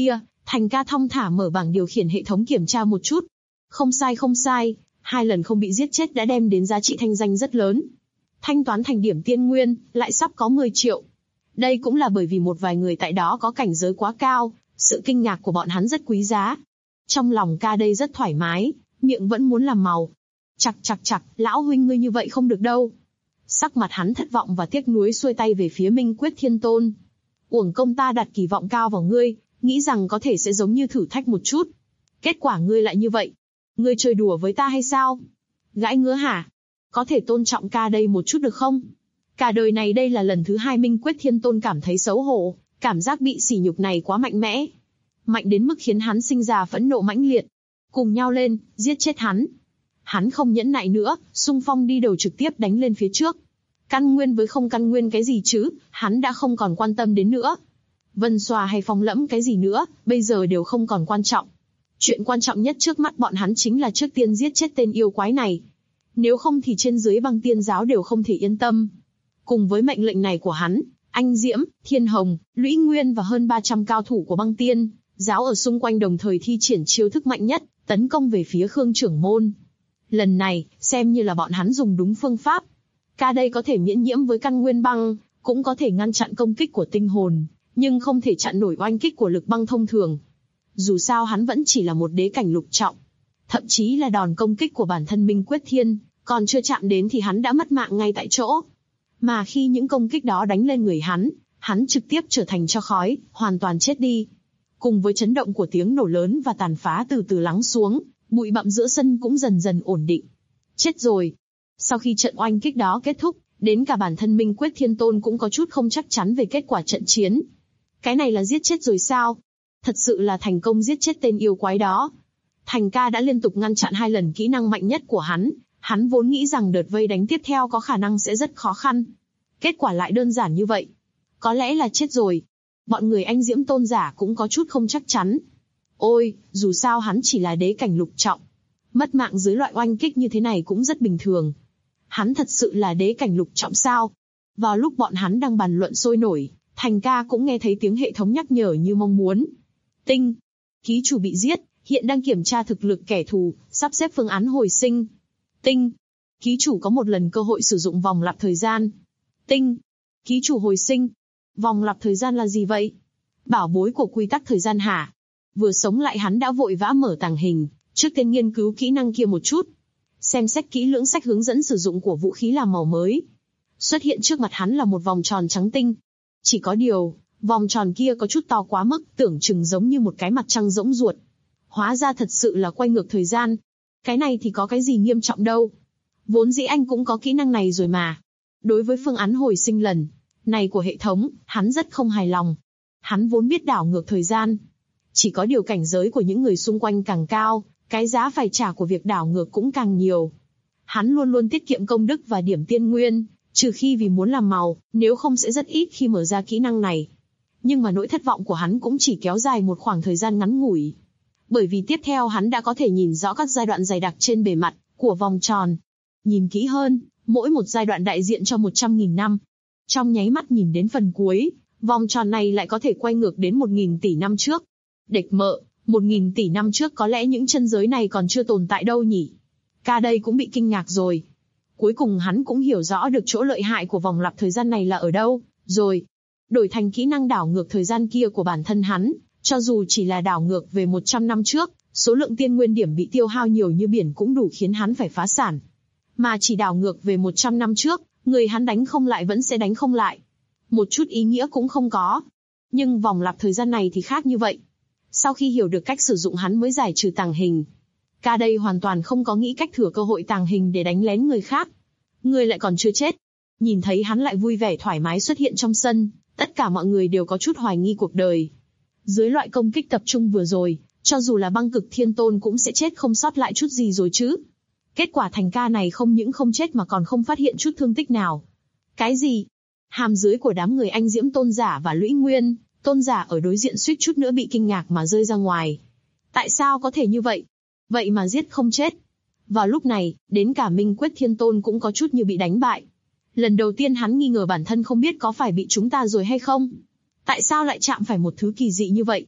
S2: Thành ca thong thả mở bảng điều khiển hệ thống kiểm tra một chút. Không sai, 2 lần không bị giết chết đã đem đến giá trị thanh danh rất lớn. Thanh toán thành điểm tiên nguyên, lại sắp có 10 triệu. Đây cũng là bởi vì một vài người tại đó có cảnh giới quá cao, sự kinh ngạc của bọn hắn rất quý giá. Trong lòng ca đây rất thoải mái, miệng vẫn muốn làm màu. Chặt, lão huynh ngươi như vậy không được đâu. Sắc mặt hắn thất vọng và tiếc nuối xuôi tay về phía Minh Quyết Thiên Tôn. Uổng công ta đặt kỳ vọng cao vào ngươi, nghĩ rằng có thể sẽ giống như thử thách một chút. Kết quả ngươi lại như vậy. Ngươi chơi đùa với ta hay sao? Gãi ngứa hả? Có thể tôn trọng ca đây một chút được không? Cả đời này đây là lần thứ 2 Minh Quyết Thiên Tôn cảm thấy xấu hổ, cảm giác bị sỉ nhục này quá mạnh mẽ. Mạnh đến mức khiến hắn sinh ra phẫn nộ mãnh liệt. Cùng nhau lên, giết chết hắn. Hắn không nhẫn nại nữa, xung phong đi đầu trực tiếp đánh lên phía trước. Căn nguyên với không căn nguyên cái gì chứ, hắn đã không còn quan tâm đến nữa. Vân xòa hay phong lẫm cái gì nữa, bây giờ đều không còn quan trọng. Chuyện quan trọng nhất trước mắt bọn hắn chính là trước tiên giết chết tên yêu quái này. Nếu không thì trên dưới Băng Tiên giáo đều không thể yên tâm. Cùng với mệnh lệnh này của hắn, Anh Diễm, Thiên Hồng, Lũy Nguyên và hơn 300 cao thủ của Băng Tiên giáo ở xung quanh đồng thời thi triển chiêu thức mạnh nhất, tấn công về phía Khương trưởng môn. Lần này, xem như là bọn hắn dùng đúng phương pháp. Ca đây có thể miễn nhiễm với căn nguyên băng, cũng có thể ngăn chặn công kích của tinh hồn, nhưng không thể chặn nổi oanh kích của lực băng thông thường. Dù sao hắn vẫn chỉ là một đế cảnh lục trọng. Thậm chí là đòn công kích của bản thân Minh Quyết Thiên, còn chưa chạm đến thì hắn đã mất mạng ngay tại chỗ. Mà khi những công kích đó đánh lên người hắn trực tiếp trở thành tro khói, hoàn toàn chết đi. Cùng với chấn động của tiếng nổ lớn và tàn phá từ từ lắng xuống, bụi bặm giữa sân cũng dần dần ổn định. Chết rồi. Sau khi trận oanh kích đó kết thúc, đến cả bản thân Minh Quyết Thiên Tôn cũng có chút không chắc chắn về kết quả trận chiến. Cái này là giết chết rồi sao? Thật sự là thành công giết chết tên yêu quái đó. Thành ca đã liên tục ngăn chặn 2 lần kỹ năng mạnh nhất của hắn vốn nghĩ rằng đợt vây đánh tiếp theo có khả năng sẽ rất khó khăn. Kết quả lại đơn giản như vậy. Có lẽ là chết rồi. Bọn người Anh Diễm tôn giả cũng có chút không chắc chắn. Ôi, dù sao hắn chỉ là đế cảnh lục trọng. Mất mạng dưới loại oanh kích như thế này cũng rất bình thường. Hắn thật sự là đế cảnh lục trọng sao? Vào lúc bọn hắn đang bàn luận sôi nổi, Thành ca cũng nghe thấy tiếng hệ thống nhắc nhở như mong muốn. Tinh. Ký chủ bị giết, hiện đang kiểm tra thực lực kẻ thù, sắp xếp phương án hồi sinh. Tinh. Ký chủ có một lần cơ hội sử dụng vòng lặp thời gian. Tinh. Ký chủ hồi sinh. Vòng lặp thời gian là gì vậy? Bảo bối của quy tắc thời gian hả? Vừa sống lại hắn đã vội vã mở tàng hình, trước tiên nghiên cứu kỹ năng kia một chút. Xem xét kỹ lưỡng sách hướng dẫn sử dụng của vũ khí làm màu mới. Xuất hiện trước mặt hắn là một vòng tròn trắng tinh. Chỉ có điều, vòng tròn kia có chút to quá mức, tưởng chừng giống như một cái mặt trăng rỗng ruột. Hóa ra thật sự là quay ngược thời gian. Cái này thì có cái gì nghiêm trọng đâu. Vốn dĩ anh cũng có kỹ năng này rồi mà. Đối với phương án hồi sinh lần này của hệ thống, hắn rất không hài lòng. Hắn vốn biết đảo ngược thời gian. Chỉ có điều cảnh giới của những người xung quanh càng cao, cái giá phải trả của việc đảo ngược cũng càng nhiều. Hắn luôn luôn tiết kiệm công đức và điểm tiên nguyên, trừ khi vì muốn làm màu, nếu không sẽ rất ít khi mở ra kỹ năng này. Nhưng mà nỗi thất vọng của hắn cũng chỉ kéo dài một khoảng thời gian ngắn ngủi. Bởi vì tiếp theo hắn đã có thể nhìn rõ các giai đoạn dày đặc trên bề mặt của vòng tròn. Nhìn kỹ hơn, mỗi một giai đoạn đại diện cho 100.000 năm. Trong nháy mắt nhìn đến phần cuối, vòng tròn này lại có thể quay ngược đến 1.000 tỷ năm trước. Địch mợ, 1.000 tỷ năm trước có lẽ những chân giới này còn chưa tồn tại đâu nhỉ? Ca đây cũng bị kinh ngạc rồi. Cuối cùng hắn cũng hiểu rõ được chỗ lợi hại của vòng lặp thời gian này là ở đâu, rồi. Đổi thành kỹ năng đảo ngược thời gian kia của bản thân hắn, cho dù chỉ là đảo ngược về 100 năm trước, số lượng tiên nguyên điểm bị tiêu hao nhiều như biển cũng đủ khiến hắn phải phá sản. Mà chỉ đảo ngược về 100 năm trước, người hắn đánh không lại vẫn sẽ đánh không lại. Một chút ý nghĩa cũng không có. Nhưng vòng lặp thời gian này thì khác như vậy. Sau khi hiểu được cách sử dụng hắn mới giải trừ tàng hình. Ca đây hoàn toàn không có nghĩ cách thừa cơ hội tàng hình để đánh lén người khác. Người lại còn chưa chết. Nhìn thấy hắn lại vui vẻ thoải mái xuất hiện trong sân, tất cả mọi người đều có chút hoài nghi cuộc đời. Dưới loại công kích tập trung vừa rồi, cho dù là Băng Cực Thiên Tôn cũng sẽ chết không sót lại chút gì rồi chứ. Kết quả Thành ca này không những không chết mà còn không phát hiện chút thương tích nào. Cái gì? Hàm dưới của đám người Anh Diễm tôn giả và Lũy Nguyên tôn giả ở đối diện suýt chút nữa bị kinh ngạc mà rơi ra ngoài. Tại sao có thể như vậy? Vậy mà giết không chết. Vào lúc này, đến cả Minh Quyết Thiên Tôn cũng có chút như bị đánh bại. Lần đầu tiên hắn nghi ngờ bản thân không biết có phải bị chúng ta rồi hay không. Tại sao lại chạm phải một thứ kỳ dị như vậy?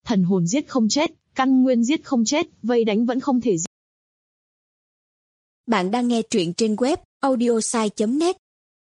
S2: Thần hồn giết không chết, căn nguyên giết không chết, vây đánh vẫn không thể giết.
S3: Bạn đang nghe truyện trên web audiosai.net.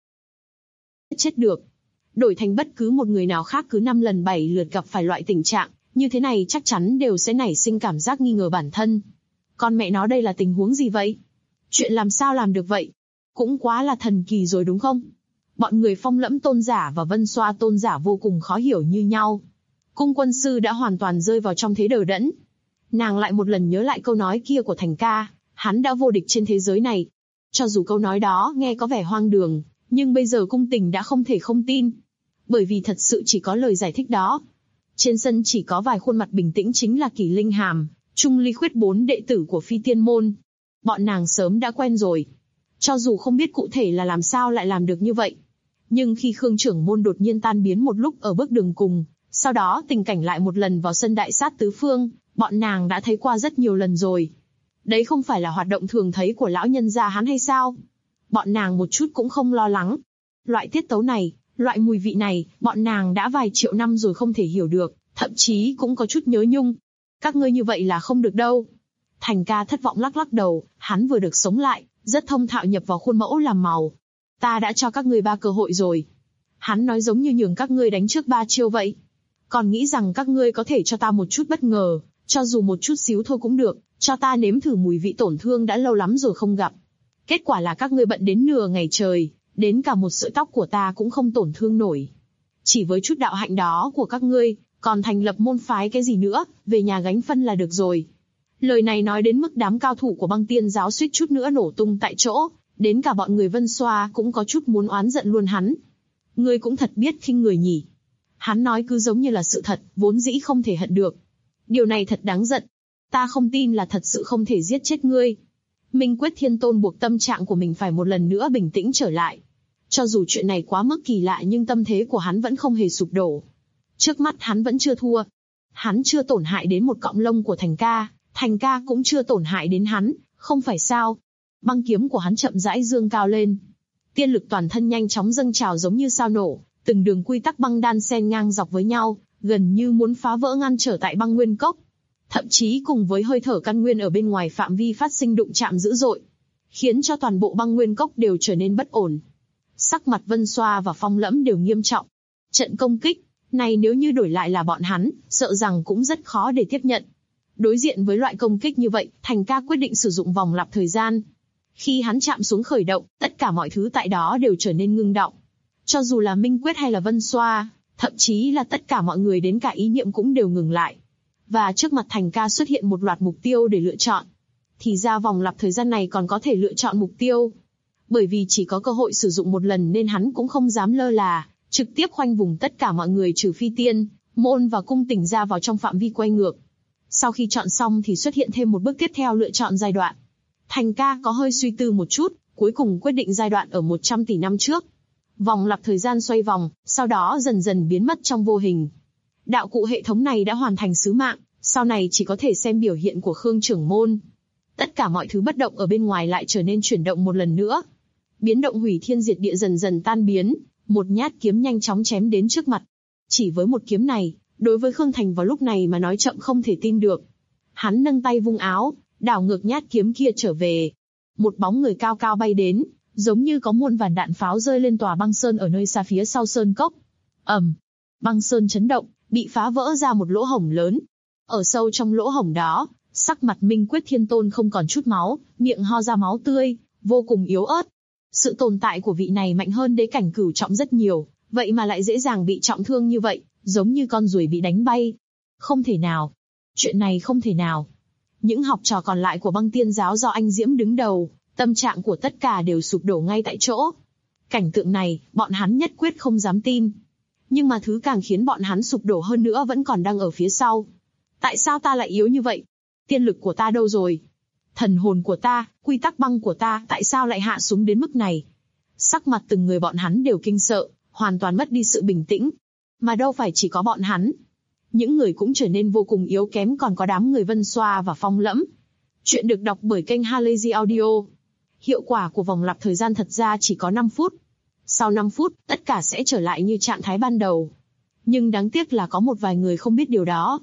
S2: Chết được. Đổi thành bất cứ một người nào khác cứ 5 lần 7 lượt gặp phải loại tình trạng như thế này chắc chắn đều sẽ nảy sinh cảm giác nghi ngờ bản thân. Con mẹ nó đây là tình huống gì vậy? Chuyện làm sao làm được vậy? Cũng quá là thần kỳ rồi đúng không? Bọn người Phong Lẫm tôn giả và Vân Xoa tôn giả vô cùng khó hiểu như nhau. Cung quân sư đã hoàn toàn rơi vào trong thế đờ đẫn. Nàng lại một lần nhớ lại câu nói kia của Thành ca, hắn đã vô địch trên thế giới này. Cho dù câu nói đó nghe có vẻ hoang đường, nhưng bây giờ cung tình đã không thể không tin. Bởi vì thật sự chỉ có lời giải thích đó. Trên sân chỉ có vài khuôn mặt bình tĩnh chính là Kỷ Linh Hàm, Trung Ly Khuyết 4 đệ tử của Phi Tiên Môn. Bọn nàng sớm đã quen rồi. Cho dù không biết cụ thể là làm sao lại làm được như vậy. Nhưng khi Khương trưởng môn đột nhiên tan biến một lúc ở bước đường cùng, sau đó tình cảnh lại một lần vào sân đại sát tứ phương, bọn nàng đã thấy qua rất nhiều lần rồi. Đấy không phải là hoạt động thường thấy của lão nhân gia hắn hay sao? Bọn nàng một chút cũng không lo lắng. Loại tiết tấu này, loại mùi vị này, bọn nàng đã vài triệu năm rồi không thể hiểu được, thậm chí cũng có chút nhớ nhung. Các ngươi như vậy là không được đâu. Thành ca thất vọng lắc lắc đầu, hắn vừa được sống lại, rất thông thạo nhập vào khuôn mẫu làm màu. Ta đã cho các ngươi 3 cơ hội rồi. Hắn nói giống như nhường các ngươi đánh trước 3 chiêu vậy. Còn nghĩ rằng các ngươi có thể cho ta một chút bất ngờ, cho dù một chút xíu thôi cũng được, cho ta nếm thử mùi vị tổn thương đã lâu lắm rồi không gặp. Kết quả là các ngươi bận đến nửa ngày trời, đến cả một sợi tóc của ta cũng không tổn thương nổi. Chỉ với chút đạo hạnh đó của các ngươi, còn thành lập môn phái cái gì nữa, về nhà gánh phân là được rồi. Lời này nói đến mức đám cao thủ của Băng Tiên giáo suýt chút nữa nổ tung tại chỗ, đến cả bọn người Vân Xoa cũng có chút muốn oán giận luôn hắn. Ngươi cũng thật biết khinh người nhỉ. Hắn nói cứ giống như là sự thật, vốn dĩ không thể hận được. Điều này thật đáng giận. Ta không tin là thật sự không thể giết chết ngươi. Minh Quyết Thiên Tôn buộc tâm trạng của mình phải một lần nữa bình tĩnh trở lại. Cho dù chuyện này quá mức kỳ lạ nhưng tâm thế của hắn vẫn không hề sụp đổ. Trước mắt hắn vẫn chưa thua. Hắn chưa tổn hại đến một cọng lông của Thành ca cũng chưa tổn hại đến hắn, không phải sao? Băng kiếm của hắn chậm rãi dương cao lên. Tiên lực toàn thân nhanh chóng dâng trào giống như sao nổ, từng đường quy tắc băng đan xen ngang dọc với nhau, gần như muốn phá vỡ ngăn trở tại băng nguyên cốc. Thậm chí cùng với hơi thở căn nguyên ở bên ngoài phạm vi phát sinh đụng chạm dữ dội, khiến cho toàn bộ băng nguyên cốc đều trở nên bất ổn. Sắc mặt Vân Xoa và Phong Lẫm đều nghiêm trọng. Trận công kích này nếu như đổi lại là bọn hắn, sợ rằng cũng rất khó để tiếp nhận. Đối diện với loại công kích như vậy, Thành ca quyết định sử dụng vòng lặp thời gian. Khi hắn chạm xuống khởi động, tất cả mọi thứ tại đó đều trở nên ngưng đọng. Cho dù là Minh Quyết hay là Vân Xoa, thậm chí là tất cả mọi người đến cả ý niệm cũng đều ngừng lại. Và trước mặt Thành ca xuất hiện một loạt mục tiêu để lựa chọn. Thì ra vòng lặp thời gian này còn có thể lựa chọn mục tiêu. Bởi vì chỉ có cơ hội sử dụng một lần nên hắn cũng không dám lơ là, trực tiếp khoanh vùng tất cả mọi người trừ Phi Tiên Môn và cung tình ra vào trong phạm vi quay ngược. Sau khi chọn xong thì xuất hiện thêm một bước tiếp theo lựa chọn giai đoạn. Thành ca có hơi suy tư một chút, cuối cùng quyết định giai đoạn ở 100 tỷ năm trước. Vòng lặp thời gian xoay vòng, sau đó dần dần biến mất trong vô hình. Đạo cụ hệ thống này đã hoàn thành sứ mạng, sau này chỉ có thể xem biểu hiện của Khương trưởng môn. Tất cả mọi thứ bất động ở bên ngoài lại trở nên chuyển động một lần nữa. Biến động hủy thiên diệt địa dần dần tan biến, một nhát kiếm nhanh chóng chém đến trước mặt. Chỉ với một kiếm này, đối với Khương Thành vào lúc này mà nói chậm không thể tin được. Hắn nâng tay vung áo, đảo ngược nhát kiếm kia trở về. Một bóng người cao cao bay đến, giống như có muôn vàn đạn pháo rơi lên tòa băng sơn ở nơi xa phía sau sơn cốc. Ầm, băng sơn chấn động, bị phá vỡ ra một lỗ hổng lớn. Ở sâu trong lỗ hổng đó, sắc mặt Minh Quyết Thiên Tôn không còn chút máu, miệng ho ra máu tươi, vô cùng yếu ớt. Sự tồn tại của vị này mạnh hơn đế cảnh cửu trọng rất nhiều, vậy mà lại dễ dàng bị trọng thương như vậy, giống như con ruồi bị đánh bay. Không thể nào. Chuyện này không thể nào. Những học trò còn lại của Băng Tiên giáo do anh Diễm đứng đầu, tâm trạng của tất cả đều sụp đổ ngay tại chỗ. Cảnh tượng này, bọn hắn nhất quyết không dám tin. Nhưng mà thứ càng khiến bọn hắn sụp đổ hơn nữa vẫn còn đang ở phía sau. Tại sao ta lại yếu như vậy? Tiên lực của ta đâu rồi? Thần hồn của ta, quy tắc băng của ta, tại sao lại hạ xuống đến mức này? Sắc mặt từng người bọn hắn đều kinh sợ, hoàn toàn mất đi sự bình tĩnh. Mà đâu phải chỉ có bọn hắn. Những người cũng trở nên vô cùng yếu kém còn có đám người Vân Xoa và Phong Lẫm. Chuyện được đọc bởi kênh Halazy Audio. Hiệu quả của vòng lặp thời gian thật ra chỉ có 5 phút. Sau 5 phút, tất cả sẽ trở lại như trạng thái ban đầu. Nhưng đáng tiếc là có một vài người không biết điều đó.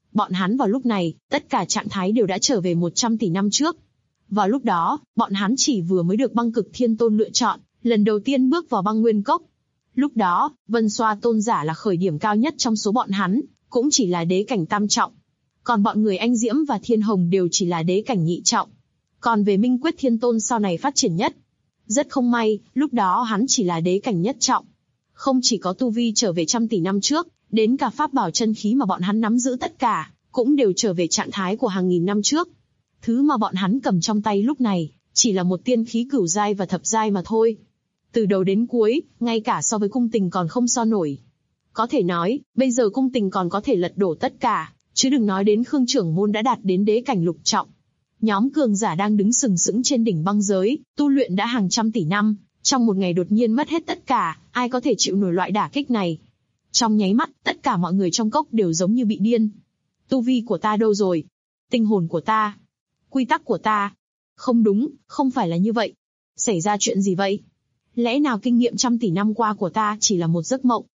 S2: Bọn hắn vào lúc này, tất cả trạng thái đều đã trở về 100 tỷ năm trước. Vào lúc đó, bọn hắn chỉ vừa mới được băng cực thiên tôn lựa chọn, lần đầu tiên bước vào băng nguyên cốc. Lúc đó, Vân Xoa tôn giả là khởi điểm cao nhất trong số bọn hắn, cũng chỉ là đế cảnh tam trọng. Còn bọn người Anh Diễm và Thiên Hồng đều chỉ là đế cảnh nhị trọng. Còn về Minh Quyết Thiên Tôn sau này phát triển nhất. Rất không may, lúc đó hắn chỉ là đế cảnh nhất trọng. Không chỉ có tu vi trở về trăm tỷ năm trước, đến cả pháp bảo chân khí mà bọn hắn nắm giữ tất cả, cũng đều trở về trạng thái của hàng nghìn năm trước. Thứ mà bọn hắn cầm trong tay lúc này, chỉ là một tiên khí cửu giai và thập giai mà thôi. Từ đầu đến cuối, ngay cả so với cung tình còn không so nổi. Có thể nói, bây giờ cung tình còn có thể lật đổ tất cả, chứ đừng nói đến Khương trưởng môn đã đạt đến đế cảnh lục trọng. Nhóm cường giả đang đứng sừng sững trên đỉnh băng giới, tu luyện đã hàng trăm tỷ năm, trong một ngày đột nhiên mất hết tất cả, ai có thể chịu nổi loại đả kích này. Trong nháy mắt, tất cả mọi người trong cốc đều giống như bị điên. Tu vi của ta đâu rồi? Tinh hồn của ta? Quy tắc của ta? Không đúng, không phải là như vậy. Xảy ra chuyện gì vậy? Lẽ nào kinh nghiệm trăm tỷ năm qua của ta chỉ là một giấc mộng?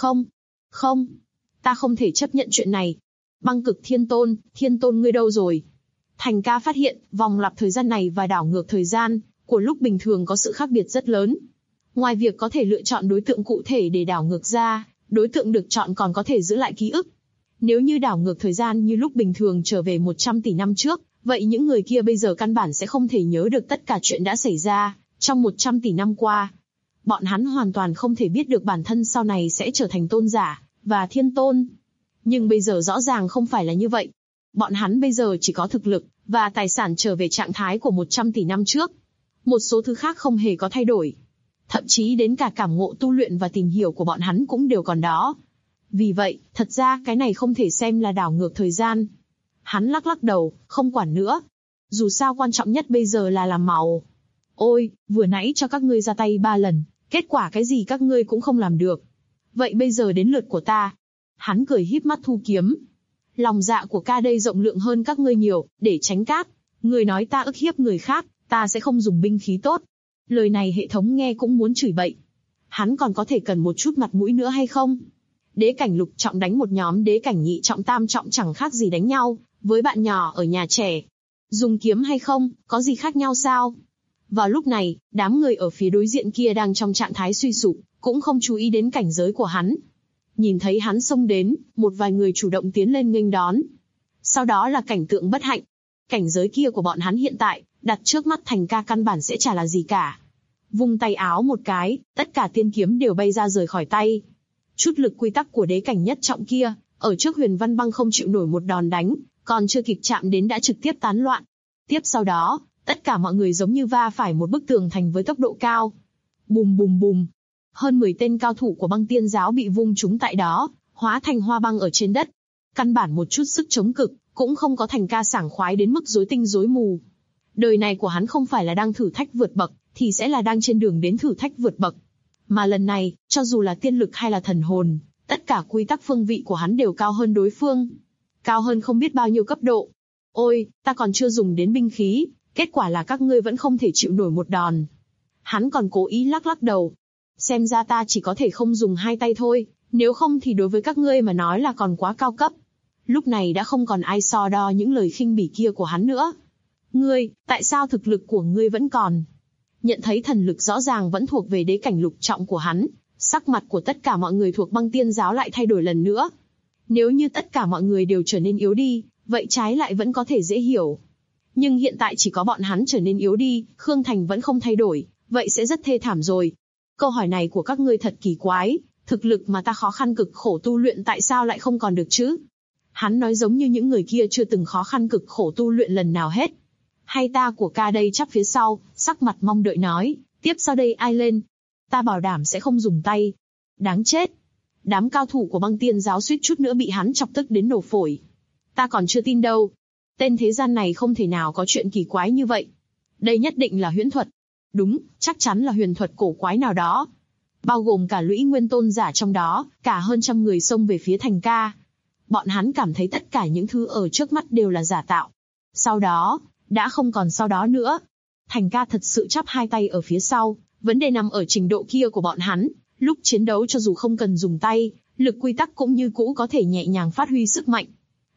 S2: Không, ta không thể chấp nhận chuyện này. Băng cực thiên tôn ngươi đâu rồi? Thành ca phát hiện, vòng lặp thời gian này và đảo ngược thời gian của lúc bình thường có sự khác biệt rất lớn. Ngoài việc có thể lựa chọn đối tượng cụ thể để đảo ngược ra, đối tượng được chọn còn có thể giữ lại ký ức. Nếu như đảo ngược thời gian như lúc bình thường trở về 100 tỷ năm trước, vậy những người kia bây giờ căn bản sẽ không thể nhớ được tất cả chuyện đã xảy ra trong 100 tỷ năm qua. Bọn hắn hoàn toàn không thể biết được bản thân sau này sẽ trở thành tôn giả và thiên tôn. Nhưng bây giờ rõ ràng không phải là như vậy. Bọn hắn bây giờ chỉ có thực lực và tài sản trở về trạng thái của 100 tỷ năm trước. Một số thứ khác không hề có thay đổi. Thậm chí đến cả cảm ngộ tu luyện và tìm hiểu của bọn hắn cũng đều còn đó. Vì vậy, thật ra cái này không thể xem là đảo ngược thời gian. Hắn lắc lắc đầu, không quản nữa. Dù sao quan trọng nhất bây giờ là làm màu. Ôi, vừa nãy cho các ngươi ra tay 3 lần, kết quả cái gì các ngươi cũng không làm được. Vậy bây giờ đến lượt của ta. Hắn cười híp mắt thu kiếm. Lòng dạ của ca đây rộng lượng hơn các ngươi nhiều, để tránh cát. Người nói ta ức hiếp người khác, ta sẽ không dùng binh khí tốt. Lời này hệ thống nghe cũng muốn chửi bậy. Hắn còn có thể cần một chút mặt mũi nữa hay không? Đế cảnh lục trọng đánh một nhóm đế cảnh nhị trọng tam trọng chẳng khác gì đánh nhau với bạn nhỏ ở nhà trẻ. Dùng kiếm hay không, có gì khác nhau sao? Vào lúc này, đám người ở phía đối diện kia đang trong trạng thái suy sụp, cũng không chú ý đến cảnh giới của hắn. Nhìn thấy hắn xông đến, một vài người chủ động tiến lên nghênh đón. Sau đó là cảnh tượng bất hạnh. Cảnh giới kia của bọn hắn hiện tại, đặt trước mắt Thành ca căn bản sẽ chả là gì cả. Vung tay áo một cái, tất cả tiên kiếm đều bay ra rời khỏi tay. Chút lực quy tắc của đế cảnh nhất trọng kia, ở trước Huyền Văn Băng không chịu nổi một đòn đánh, còn chưa kịp chạm đến đã trực tiếp tán loạn. Tiếp sau đó, tất cả mọi người giống như va phải một bức tường thành với tốc độ cao. Bùm bùm bùm. Hơn 10 tên cao thủ của băng tiên giáo bị vung trúng tại đó, hóa thành hoa băng ở trên đất. Căn bản một chút sức chống cự, cũng không có Thành ca sảng khoái đến mức rối tinh rối mù. Đời này của hắn không phải là đang thử thách vượt bậc, thì sẽ là đang trên đường đến thử thách vượt bậc. Mà lần này, cho dù là tiên lực hay là thần hồn, tất cả quy tắc phương vị của hắn đều cao hơn đối phương. Cao hơn không biết bao nhiêu cấp độ. Ôi, ta còn chưa dùng đến binh khí, kết quả là các ngươi vẫn không thể chịu nổi một đòn. Hắn còn cố ý lắc lắc đầu. Xem ra ta chỉ có thể không dùng hai tay thôi, nếu không thì đối với các ngươi mà nói là còn quá cao cấp. Lúc này đã không còn ai so đo những lời khinh bỉ kia của hắn nữa. Ngươi, tại sao thực lực của ngươi vẫn còn? Nhận thấy thần lực rõ ràng vẫn thuộc về đế cảnh lục trọng của hắn, sắc mặt của tất cả mọi người thuộc băng tiên giáo lại thay đổi lần nữa. Nếu như tất cả mọi người đều trở nên yếu đi, vậy trái lại vẫn có thể dễ hiểu. Nhưng hiện tại chỉ có bọn hắn trở nên yếu đi, Khương Thành vẫn không thay đổi, vậy sẽ rất thê thảm rồi. Câu hỏi này của các ngươi thật kỳ quái, thực lực mà ta khó khăn cực khổ tu luyện tại sao lại không còn được chứ? Hắn nói giống như những người kia chưa từng khó khăn cực khổ tu luyện lần nào hết. Hay ta của ca đây chắp phía sau, sắc mặt mong đợi nói, tiếp sau đây ai lên? Ta bảo đảm sẽ không dùng tay. Đáng chết. Đám cao thủ của băng tiên giáo suýt chút nữa bị hắn chọc tức đến nổ phổi. Ta còn chưa tin đâu. Tên thế gian này không thể nào có chuyện kỳ quái như vậy. Đây nhất định là huyễn thuật. Đúng, chắc chắn là huyền thuật cổ quái nào đó. Bao gồm cả lũy nguyên tôn giả trong đó, cả hơn trăm người xông về phía Thành ca. Bọn hắn cảm thấy tất cả những thứ ở trước mắt đều là giả tạo. Sau đó, đã không còn sau đó nữa. Thành ca thật sự chắp hai tay ở phía sau, vấn đề nằm ở trình độ kia của bọn hắn. Lúc chiến đấu cho dù không cần dùng tay, lực quy tắc cũng như cũ có thể nhẹ nhàng phát huy sức mạnh.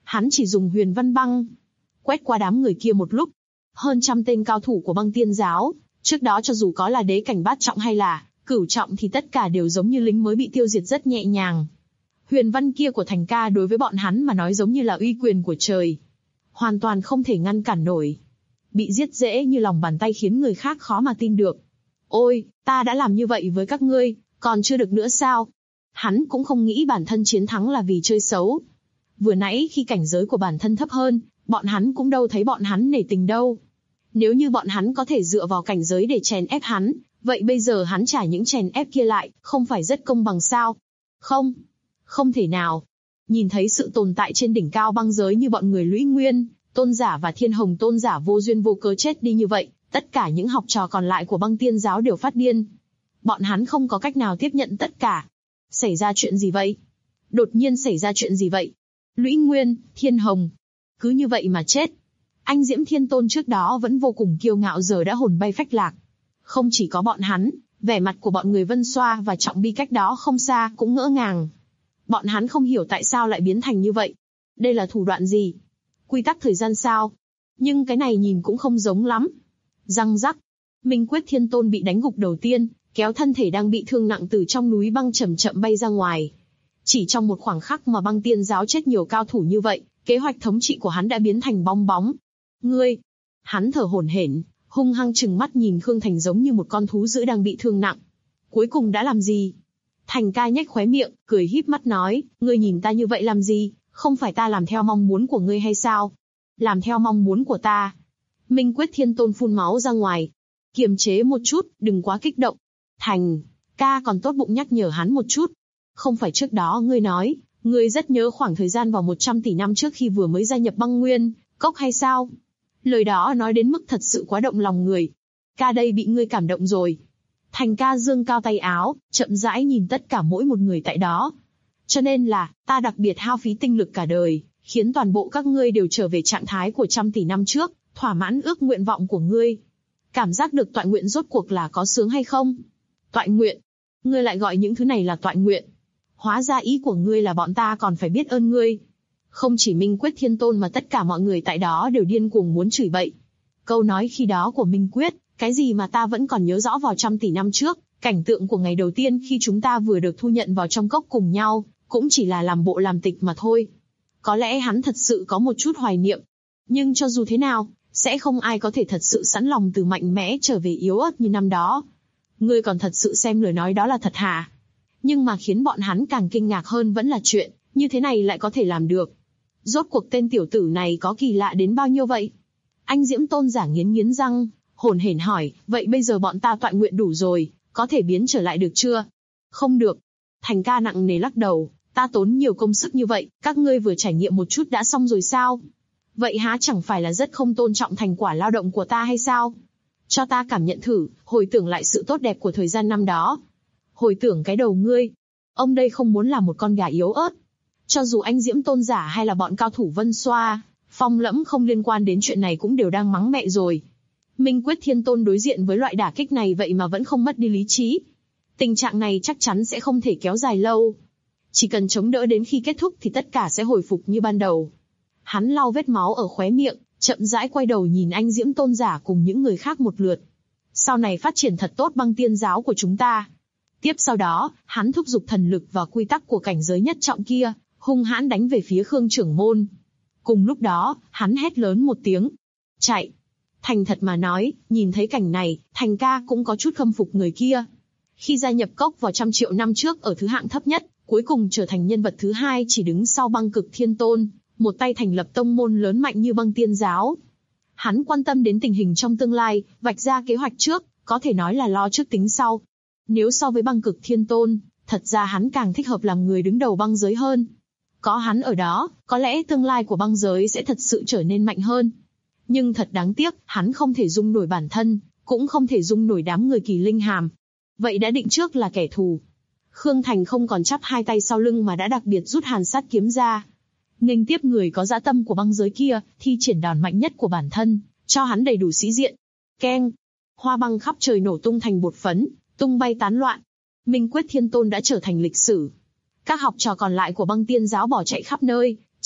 S2: Hắn chỉ dùng huyền văn băng. Quét qua đám người kia một lúc. Hơn 100 tên cao thủ của băng tiên giáo, trước đó cho dù có là đế cảnh bát trọng hay là cửu trọng thì tất cả đều giống như lính mới bị tiêu diệt rất nhẹ nhàng. Huyền văn kia của Thành ca đối với bọn hắn mà nói giống như là uy quyền của trời. Hoàn toàn không thể ngăn cản nổi. Bị giết dễ như lòng bàn tay khiến người khác khó mà tin được. Ôi, ta đã làm như vậy với các ngươi, còn chưa được nữa sao? Hắn cũng không nghĩ bản thân chiến thắng là vì chơi xấu. Vừa nãy khi cảnh giới của bản thân thấp hơn, bọn hắn cũng đâu thấy bọn hắn nể tình đâu. Nếu như bọn hắn có thể dựa vào cảnh giới để chèn ép hắn, vậy bây giờ hắn trả những chèn ép kia lại, không phải rất công bằng sao? Không, không thể nào. Nhìn thấy sự tồn tại trên đỉnh cao băng giới như bọn người Lũy Nguyên, Tôn giả và Thiên Hồng Tôn giả vô duyên vô cớ chết đi như vậy, tất cả những học trò còn lại của băng tiên giáo đều phát điên. Bọn hắn không có cách nào tiếp nhận tất cả. Xảy ra chuyện gì vậy? Đột nhiên xảy ra chuyện gì vậy? Lũy Nguyên, Thiên Hồng, cứ như vậy mà chết. Anh Diễm Thiên Tôn trước đó vẫn vô cùng kiêu ngạo giờ đã hồn bay phách lạc. Không chỉ có bọn hắn, vẻ mặt của bọn người Vân Xoa và Trọng Bi cách đó không xa cũng ngỡ ngàng. Bọn hắn không hiểu tại sao lại biến thành như vậy. Đây là thủ đoạn gì? Quy tắc thời gian sao? Nhưng cái này nhìn cũng không giống lắm. Răng rắc, Minh Quyết Thiên Tôn bị đánh gục đầu tiên, kéo thân thể đang bị thương nặng từ trong núi băng chậm chậm bay ra ngoài. Chỉ trong một khoảng khắc mà băng tiên giáo chết nhiều cao thủ như vậy, kế hoạch thống trị của hắn đã biến thành bong bóng. Ngươi! Hắn thở hổn hển, hung hăng trừng mắt nhìn Khương Thành giống như một con thú dữ đang bị thương nặng. Cuối cùng đã làm gì? Thành ca nhếch khóe miệng, cười híp mắt nói, ngươi nhìn ta như vậy làm gì? Không phải ta làm theo mong muốn của ngươi hay sao? Làm theo mong muốn của ta. Minh Quyết Thiên Tôn phun máu ra ngoài. Kiềm chế một chút, đừng quá kích động. Thành ca còn tốt bụng nhắc nhở hắn một chút. Không phải trước đó ngươi nói, ngươi rất nhớ khoảng thời gian vào 100 tỷ năm trước khi vừa mới gia nhập băng nguyên cốc hay sao? Lời đó nói đến mức thật sự quá động lòng người. Ca đây bị ngươi cảm động rồi. Thành ca giương cao tay áo, chậm rãi nhìn tất cả mỗi một người tại đó. Cho nên là, ta đặc biệt hao phí tinh lực cả đời, khiến toàn bộ các ngươi đều trở về trạng thái của 100 tỷ năm trước, thỏa mãn ước nguyện vọng của ngươi. Cảm giác được toại nguyện rốt cuộc là có sướng hay không? Toại nguyện? Ngươi lại gọi những thứ này là toại nguyện? Hóa ra ý của ngươi là bọn ta còn phải biết ơn ngươi. Không chỉ Minh Quyết Thiên Tôn mà tất cả mọi người tại đó đều điên cuồng muốn chửi bậy. Câu nói khi đó của Minh Quyết, cái gì mà ta vẫn còn nhớ rõ vào 100 tỷ năm trước, cảnh tượng của ngày đầu tiên khi chúng ta vừa được thu nhận vào trong cốc cùng nhau, cũng chỉ là làm bộ làm tịch mà thôi. Có lẽ hắn thật sự có một chút hoài niệm. Nhưng cho dù thế nào, sẽ không ai có thể thật sự sẵn lòng từ mạnh mẽ trở về yếu ớt như năm đó. Ngươi còn thật sự xem lời nói đó là thật hả? Nhưng mà khiến bọn hắn càng kinh ngạc hơn vẫn là chuyện, như thế này lại có thể làm được. Rốt cuộc tên tiểu tử này có kỳ lạ đến bao nhiêu vậy? Anh Diễm Tôn giả nghiến nghiến răng, hồn hển hỏi, vậy bây giờ bọn ta toại nguyện đủ rồi, có thể biến trở lại được chưa? Không được. Thành ca nặng nề lắc đầu, ta tốn nhiều công sức như vậy, các ngươi vừa trải nghiệm một chút đã xong rồi sao? Vậy há chẳng phải là rất không tôn trọng thành quả lao động của ta hay sao? Cho ta cảm nhận thử, hồi tưởng lại sự tốt đẹp của thời gian năm đó. Hồi tưởng cái đầu ngươi. Ông đây không muốn làm một con gà yếu ớt. Cho dù anh Diễm Tôn giả hay là bọn cao thủ Vân Xoa, Phong Lẫm không liên quan đến chuyện này cũng đều đang mắng mẹ rồi. Minh Quyết Thiên Tôn đối diện với loại đả kích này vậy mà vẫn không mất đi lý trí. Tình trạng này chắc chắn sẽ không thể kéo dài lâu. Chỉ cần chống đỡ đến khi kết thúc thì tất cả sẽ hồi phục như ban đầu. Hắn lau vết máu ở khóe miệng, chậm rãi quay đầu nhìn anh Diễm Tôn giả cùng những người khác một lượt. Sau này phát triển thật tốt băng tiên giáo của chúng ta. Tiếp sau đó, hắn thúc giục thần lực và quy tắc của cảnh giới nhất trọng kia, hung hãn đánh về phía Khương trưởng môn. Cùng lúc đó, hắn hét lớn một tiếng. Chạy! Thành thật mà nói, nhìn thấy cảnh này, Thành ca cũng có chút khâm phục người kia. Khi gia nhập cốc vào 100 triệu năm trước ở thứ hạng thấp nhất, cuối cùng trở thành nhân vật thứ hai chỉ đứng sau Băng Cực Thiên Tôn, một tay thành lập tông môn lớn mạnh như băng tiên giáo. Hắn quan tâm đến tình hình trong tương lai, vạch ra kế hoạch trước, có thể nói là lo trước tính sau. Nếu so với Băng Cực Thiên Tôn, thật ra hắn càng thích hợp làm người đứng đầu băng giới hơn. Có hắn ở đó, có lẽ tương lai của băng giới sẽ thật sự trở nên mạnh hơn. Nhưng thật đáng tiếc, hắn không thể dung nổi bản thân, cũng không thể dung nổi đám người Kỳ Linh Hàm. Vậy đã định trước là kẻ thù. Khương Thành không còn chắp hai tay sau lưng mà đã đặc biệt rút hàn sát kiếm ra. Nghênh tiếp người có dã tâm của băng giới kia, thi triển đòn mạnh nhất của bản thân, cho hắn đầy đủ sĩ diện. Keng! Hoa băng khắp trời nổ tung thành bột phấn, tung bay tán loạn. Minh Quyết Thiên Tôn đã trở thành lịch sử. Các học trò còn lại của băng tiên giáo bỏ chạy khắp nơi,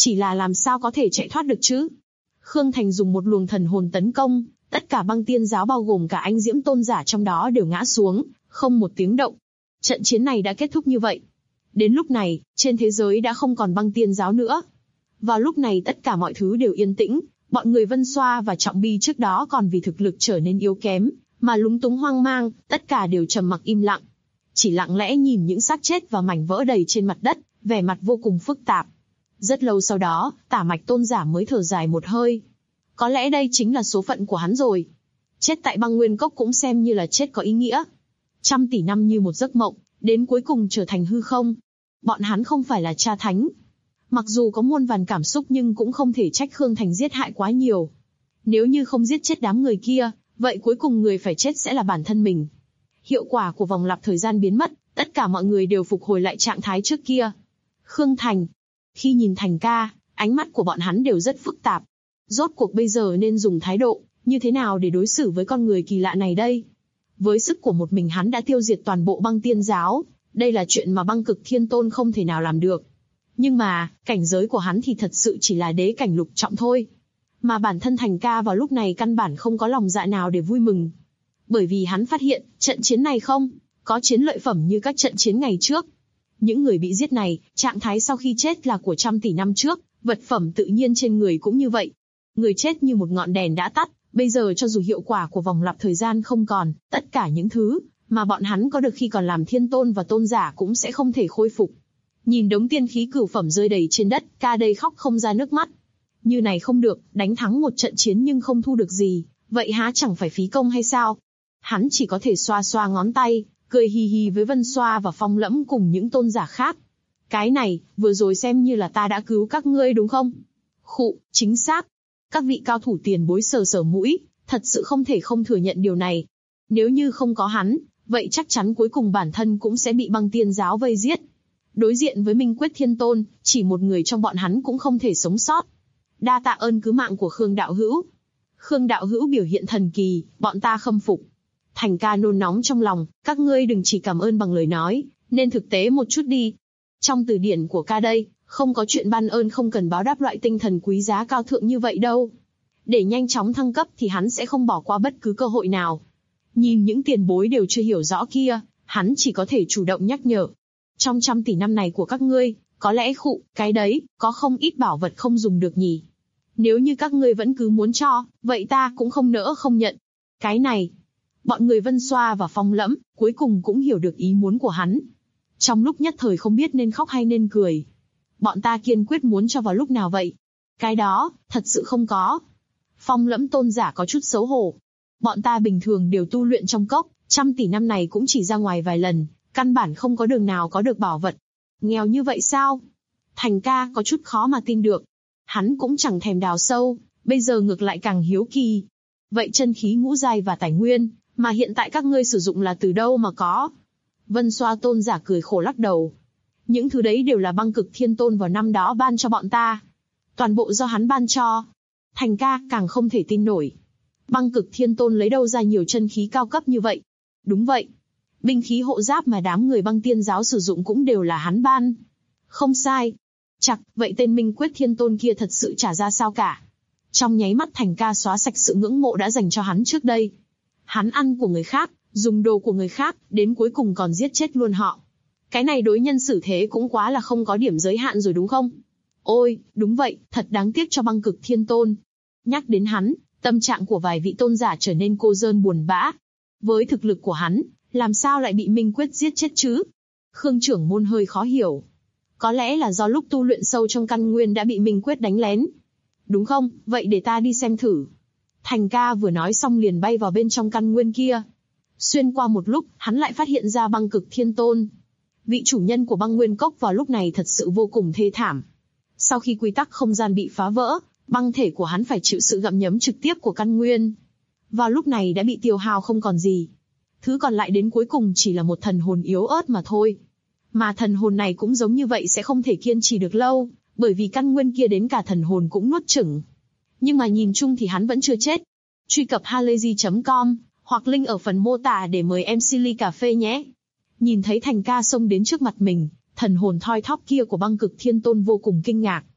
S2: Chỉ là làm sao có thể chạy thoát được chứ? Khương Thành dùng một luồng thần hồn tấn công, tất cả băng tiên giáo bao gồm cả anh Diễm Tôn giả trong đó đều ngã xuống, không một tiếng động. Trận chiến này đã kết thúc như vậy. Đến lúc này, trên thế giới đã không còn băng tiên giáo nữa. Vào lúc này tất cả mọi thứ đều yên tĩnh, bọn người Vân Xoa và Trọng Bi trước đó còn vì thực lực trở nên yếu kém, mà lúng túng hoang mang, tất cả đều trầm mặc im lặng. Chỉ lặng lẽ nhìn những xác chết và mảnh vỡ đầy trên mặt đất, vẻ mặt vô cùng phức tạp. Rất lâu sau đó, Tả Mạch Tôn giả mới thở dài một hơi. Có lẽ đây chính là số phận của hắn rồi. Chết tại băng nguyên cốc cũng xem như là chết có ý nghĩa. 100 tỷ năm như một giấc mộng, đến cuối cùng trở thành hư không. Bọn hắn không phải là cha thánh. Mặc dù có muôn vàn cảm xúc nhưng cũng không thể trách Khương Thành giết hại quá nhiều. Nếu như không giết chết đám người kia, vậy cuối cùng người phải chết sẽ là bản thân mình. Hiệu quả của vòng lặp thời gian biến mất, tất cả mọi người đều phục hồi lại trạng thái trước kia. Khương Thành. Khi nhìn Thành ca, ánh mắt của bọn hắn đều rất phức tạp. Rốt cuộc bây giờ nên dùng thái độ như thế nào để đối xử với con người kỳ lạ này đây? Với sức của một mình hắn đã tiêu diệt toàn bộ băng tiên giáo, đây là chuyện mà băng cực thiên tôn không thể nào làm được. Nhưng mà, cảnh giới của hắn thì thật sự chỉ là đế cảnh lục trọng thôi. Mà bản thân Thành ca vào lúc này căn bản không có lòng dạ nào để vui mừng. Bởi vì hắn phát hiện, trận chiến này không có chiến lợi phẩm như các trận chiến ngày trước. Những người bị giết này, trạng thái sau khi chết là của 100 tỷ năm trước, vật phẩm tự nhiên trên người cũng như vậy. Người chết như một ngọn đèn đã tắt, bây giờ cho dù hiệu quả của vòng lặp thời gian không còn, tất cả những thứ mà bọn hắn có được khi còn làm thiên tôn và tôn giả cũng sẽ không thể khôi phục. Nhìn đống tiên khí cửu phẩm rơi đầy trên đất, ca đây khóc không ra nước mắt. Như này không được, đánh thắng một trận chiến nhưng không thu được gì, vậy há chẳng phải phí công hay sao? Hắn chỉ có thể xoa xoa ngón tay, cười hì hì với Vân Xoa và Phong Lẫm cùng những tôn giả khác. Cái này, vừa rồi xem như là ta đã cứu các ngươi đúng không? Khụ, chính xác. Các vị cao thủ tiền bối sờ sờ mũi, thật sự không thể không thừa nhận điều này. Nếu như không có hắn, vậy chắc chắn cuối cùng bản thân cũng sẽ bị băng tiên giáo vây giết. Đối diện với Minh Quyết Thiên Tôn, chỉ một người trong bọn hắn cũng không thể sống sót. Đa tạ ơn cứu mạng của Khương đạo hữu. Khương đạo hữu biểu hiện thần kỳ, bọn ta khâm phục. Thành ca nôn nóng trong lòng, các ngươi đừng chỉ cảm ơn bằng lời nói, nên thực tế một chút đi. Trong từ điển của ca đây, không có chuyện ban ơn không cần báo đáp loại tinh thần quý giá cao thượng như vậy đâu. Để nhanh chóng thăng cấp thì hắn sẽ không bỏ qua bất cứ cơ hội nào. Nhìn những tiền bối đều chưa hiểu rõ kia, hắn chỉ có thể chủ động nhắc nhở. Trong 100 tỷ năm này của các ngươi, có lẽ khụ, cái đấy, có không ít bảo vật không dùng được nhỉ. Nếu như các ngươi vẫn cứ muốn cho, vậy ta cũng không nỡ không nhận. Cái này, bọn người Vân Xoa và Phong Lẫm, cuối cùng cũng hiểu được ý muốn của hắn. Trong lúc nhất thời không biết nên khóc hay nên cười. Bọn ta kiên quyết muốn cho vào lúc nào vậy? Cái đó, thật sự không có. Phong Lẫm tôn giả có chút xấu hổ. Bọn ta bình thường đều tu luyện trong cốc, 100 tỷ năm này cũng chỉ ra ngoài vài lần, căn bản không có đường nào có được bảo vật. Nghèo như vậy sao? Thành ca có chút khó mà tin được. Hắn cũng chẳng thèm đào sâu, bây giờ ngược lại càng hiếu kỳ. Vậy chân khí ngũ giai và tài nguyên, mà hiện tại các ngươi sử dụng là từ đâu mà có? Vân Xoa tôn giả cười khổ lắc đầu. Những thứ đấy đều là băng cực thiên tôn vào năm đó ban cho bọn ta. Toàn bộ do hắn ban cho. Thành ca càng không thể tin nổi. Băng cực thiên tôn lấy đâu ra nhiều chân khí cao cấp như vậy? Đúng vậy. Binh khí hộ giáp mà đám người băng tiên giáo sử dụng cũng đều là hắn ban. Không sai. Chặt, vậy tên Minh Quyết Thiên Tôn kia thật sự chả ra sao cả. Trong nháy mắt Thành ca xóa sạch sự ngưỡng mộ đã dành cho hắn trước đây. Hắn ăn của người khác, dùng đồ của người khác, đến cuối cùng còn giết chết luôn họ. Cái này đối nhân xử thế cũng quá là không có điểm giới hạn rồi đúng không? Ôi, đúng vậy, thật đáng tiếc cho băng cực thiên tôn. Nhắc đến hắn, tâm trạng của vài vị tôn giả trở nên cô đơn buồn bã. Với thực lực của hắn, làm sao lại bị Minh Quyết giết chết chứ? Khương trưởng môn hơi khó hiểu. Có lẽ là do lúc tu luyện sâu trong căn nguyên đã bị Minh Quyết đánh lén. Đúng không, vậy để ta đi xem thử. Thành ca vừa nói xong liền bay vào bên trong căn nguyên kia. Xuyên qua một lúc, hắn lại phát hiện ra băng cực thiên tôn. Vị chủ nhân của băng nguyên cốc vào lúc này thật sự vô cùng thê thảm. Sau khi quy tắc không gian bị phá vỡ, băng thể của hắn phải chịu sự gặm nhấm trực tiếp của căn nguyên. Vào lúc này đã bị tiêu hao không còn gì. Thứ còn lại đến cuối cùng chỉ là một thần hồn yếu ớt mà thôi. Mà thần hồn này cũng giống như vậy sẽ không thể kiên trì được lâu, bởi vì căn nguyên kia đến cả thần hồn cũng nuốt chửng. Nhưng mà nhìn chung thì hắn vẫn chưa chết. Truy cập halayzi.com, hoặc link ở phần mô tả để mời MC ly cà phê nhé. Nhìn thấy Thành ca xông đến trước mặt mình, thần hồn thoi thóp kia của băng cực thiên tôn vô cùng kinh ngạc.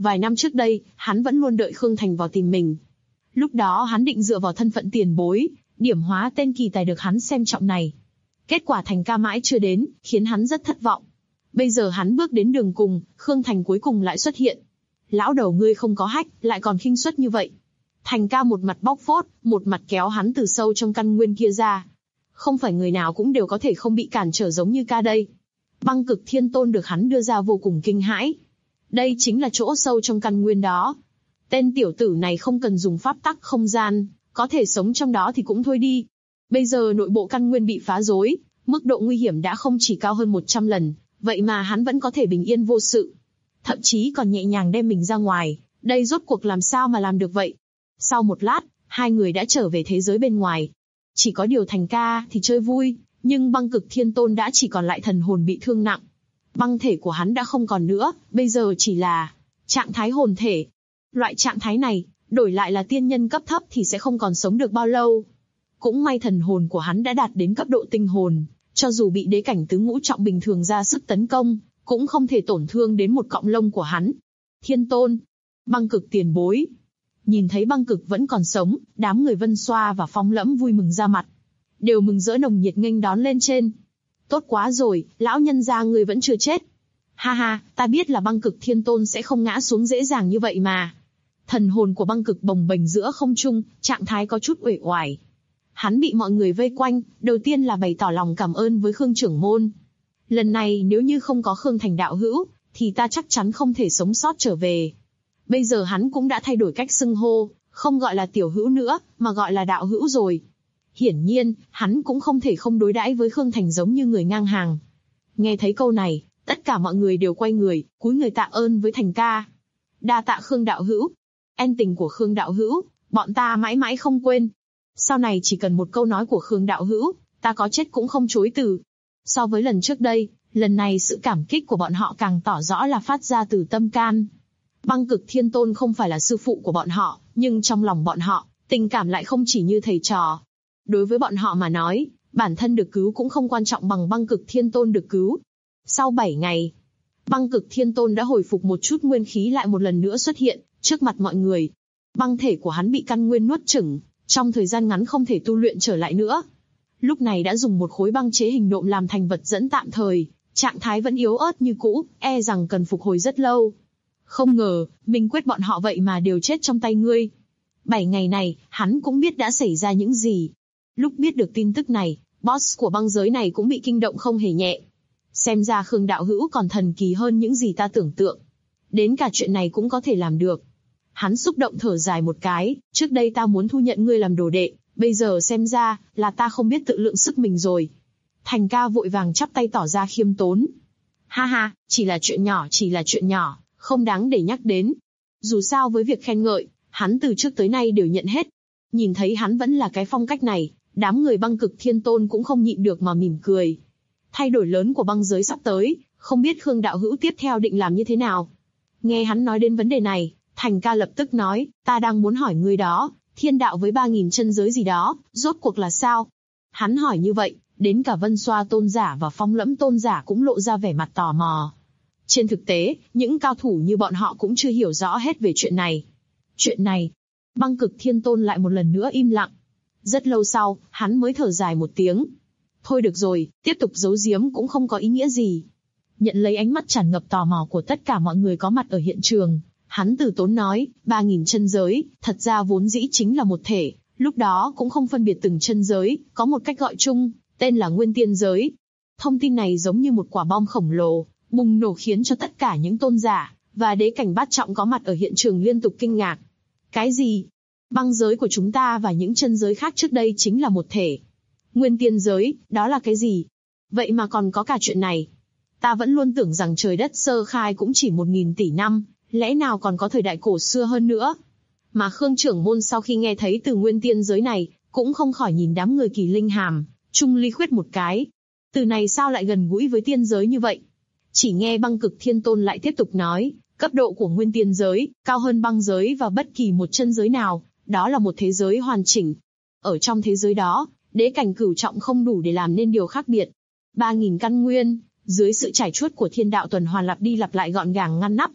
S2: Vài năm trước đây, hắn vẫn luôn đợi Khương Thành vào tìm mình. Lúc đó hắn định dựa vào thân phận tiền bối, điểm hóa tên kỳ tài được hắn xem trọng này. Kết quả Thành ca mãi chưa đến, khiến hắn rất thất vọng. Bây giờ hắn bước đến đường cùng, Khương Thành cuối cùng lại xuất hiện. Lão đầu ngươi không có hách, lại còn khinh suất như vậy. Thành ca một mặt bóc phốt, một mặt kéo hắn từ sâu trong căn nguyên kia ra. Không phải người nào cũng đều có thể không bị cản trở giống như ca đây. Băng Cực Thiên Tôn được hắn đưa ra vô cùng kinh hãi. Đây chính là chỗ sâu trong căn nguyên đó. Tên tiểu tử này không cần dùng pháp tắc không gian, có thể sống trong đó thì cũng thôi đi. Bây giờ nội bộ căn nguyên bị phá rối, mức độ nguy hiểm đã không chỉ cao hơn 100 lần, vậy mà hắn vẫn có thể bình yên vô sự. Thậm chí còn nhẹ nhàng đem mình ra ngoài, đây rốt cuộc làm sao mà làm được vậy? Sau một lát, hai người đã trở về thế giới bên ngoài. Chỉ có điều Thành ca thì chơi vui, nhưng Băng Cực Thiên Tôn đã chỉ còn lại thần hồn bị thương nặng. Băng thể của hắn đã không còn nữa, bây giờ chỉ là trạng thái hồn thể. Loại trạng thái này, đổi lại là tiên nhân cấp thấp thì sẽ không còn sống được bao lâu. Cũng may thần hồn của hắn đã đạt đến cấp độ tinh hồn, cho dù bị đế cảnh tứ ngũ trọng bình thường ra sức tấn công, cũng không thể tổn thương đến một cọng lông của hắn. Thiên Tôn, Băng Cực tiền bối. Nhìn thấy Băng Cực vẫn còn sống, đám người Vân Xoa và Phong Lẫm vui mừng ra mặt, đều mừng rỡ nồng nhiệt nghênh đón lên trên. Tốt quá rồi, lão nhân gia người vẫn chưa chết. Ha ha, ta biết là Băng Cực Thiên Tôn sẽ không ngã xuống dễ dàng như vậy mà. Thần hồn của Băng Cực bồng bềnh giữa không trung, trạng thái có chút uể oải. Hắn bị mọi người vây quanh, đầu tiên là bày tỏ lòng cảm ơn với Khương trưởng môn. Lần này nếu như không có Khương Thành đạo hữu, thì ta chắc chắn không thể sống sót trở về. Bây giờ hắn cũng đã thay đổi cách xưng hô, không gọi là tiểu hữu nữa, mà gọi là đạo hữu rồi. Hiển nhiên, hắn cũng không thể không đối đãi với Khương Thành giống như người ngang hàng. Nghe thấy câu này, tất cả mọi người đều quay người, cúi người tạ ơn với Thành ca. Đa tạ Khương đạo hữu. Ân tình của Khương đạo hữu, bọn ta mãi mãi không quên. Sau này chỉ cần một câu nói của Khương đạo hữu, ta có chết cũng không chối từ. So với lần trước đây, lần này sự cảm kích của bọn họ càng tỏ rõ là phát ra từ tâm can. Băng Cực Thiên Tôn không phải là sư phụ của bọn họ, nhưng trong lòng bọn họ, tình cảm lại không chỉ như thầy trò. Đối với bọn họ mà nói, bản thân được cứu cũng không quan trọng bằng Băng Cực Thiên Tôn được cứu. Sau 7 ngày, Băng Cực Thiên Tôn đã hồi phục một chút nguyên khí lại một lần nữa xuất hiện, trước mặt mọi người. Băng thể của hắn bị căn nguyên nuốt chửng, trong thời gian ngắn không thể tu luyện trở lại nữa. Lúc này đã dùng một khối băng chế hình nộm làm thành vật dẫn tạm thời, trạng thái vẫn yếu ớt như cũ, e rằng cần phục hồi rất lâu. Không ngờ, Minh Quyết bọn họ vậy mà đều chết trong tay ngươi. 7 ngày này, hắn cũng biết đã xảy ra những gì. Lúc biết được tin tức này, boss của băng giới này cũng bị kinh động không hề nhẹ. Xem ra Khương đạo hữu còn thần kỳ hơn những gì ta tưởng tượng. Đến cả chuyện này cũng có thể làm được. Hắn xúc động thở dài một cái, trước đây ta muốn thu nhận ngươi làm đồ đệ, bây giờ xem ra, là ta không biết tự lượng sức mình rồi. Thành ca vội vàng chắp tay tỏ ra khiêm tốn. Ha ha, chỉ là chuyện nhỏ, không đáng để nhắc đến. Dù sao với việc khen ngợi, hắn từ trước tới nay đều nhận hết. Nhìn thấy hắn vẫn là cái phong cách này, đám người Băng Cực Thiên Tôn cũng không nhịn được mà mỉm cười. Thay đổi lớn của băng giới sắp tới, không biết Khương đạo hữu tiếp theo định làm như thế nào. Nghe hắn nói đến vấn đề này, Thành ca lập tức nói, ta đang muốn hỏi ngươi đó, thiên đạo với 3.000 chân giới gì đó, rốt cuộc là sao? Hắn hỏi như vậy, đến cả Vân Xoa tôn giả và Phong Lẫm tôn giả cũng lộ ra vẻ mặt tò mò. Trên thực tế, những cao thủ như bọn họ cũng chưa hiểu rõ hết về chuyện này. Chuyện này, Băng Cực Thiên Tôn lại một lần nữa im lặng. Rất lâu sau, hắn mới thở dài một tiếng. Thôi được rồi, tiếp tục giấu giếm cũng không có ý nghĩa gì. Nhận lấy ánh mắt tràn ngập tò mò của tất cả mọi người có mặt ở hiện trường, hắn từ tốn nói, 3.000 chân giới, thật ra vốn dĩ chính là một thể, lúc đó cũng không phân biệt từng chân giới, có một cách gọi chung, tên là Nguyên Tiên giới. Thông tin này giống như một quả bom khổng lồ, bùng nổ khiến cho tất cả những tôn giả và đế cảnh bát trọng có mặt ở hiện trường liên tục kinh ngạc. Cái gì? Băng giới của chúng ta và những chân giới khác trước đây chính là một thể. Nguyên Tiên giới, đó là cái gì? Vậy mà còn có cả chuyện này. Ta vẫn luôn tưởng rằng trời đất sơ khai cũng chỉ 1.000 tỷ năm, lẽ nào còn có thời đại cổ xưa hơn nữa? Mà Khương trưởng môn sau khi nghe thấy từ Nguyên Tiên giới này, cũng không khỏi nhìn đám người Kỳ Linh Hàm, Trung Ly Khuyết một cái. Từ này sao lại gần gũi với tiên giới như vậy? Chỉ nghe Băng Cực Thiên Tôn lại tiếp tục nói, cấp độ của Nguyên Tiên giới, cao hơn băng giới và bất kỳ một chân giới nào, đó là một thế giới hoàn chỉnh. Ở trong thế giới đó, đế cảnh cửu trọng không đủ để làm nên điều khác biệt. 3.000 căn nguyên, dưới sự trải chuốt của thiên đạo tuần hoàn lặp đi lặp lại gọn gàng ngăn nắp.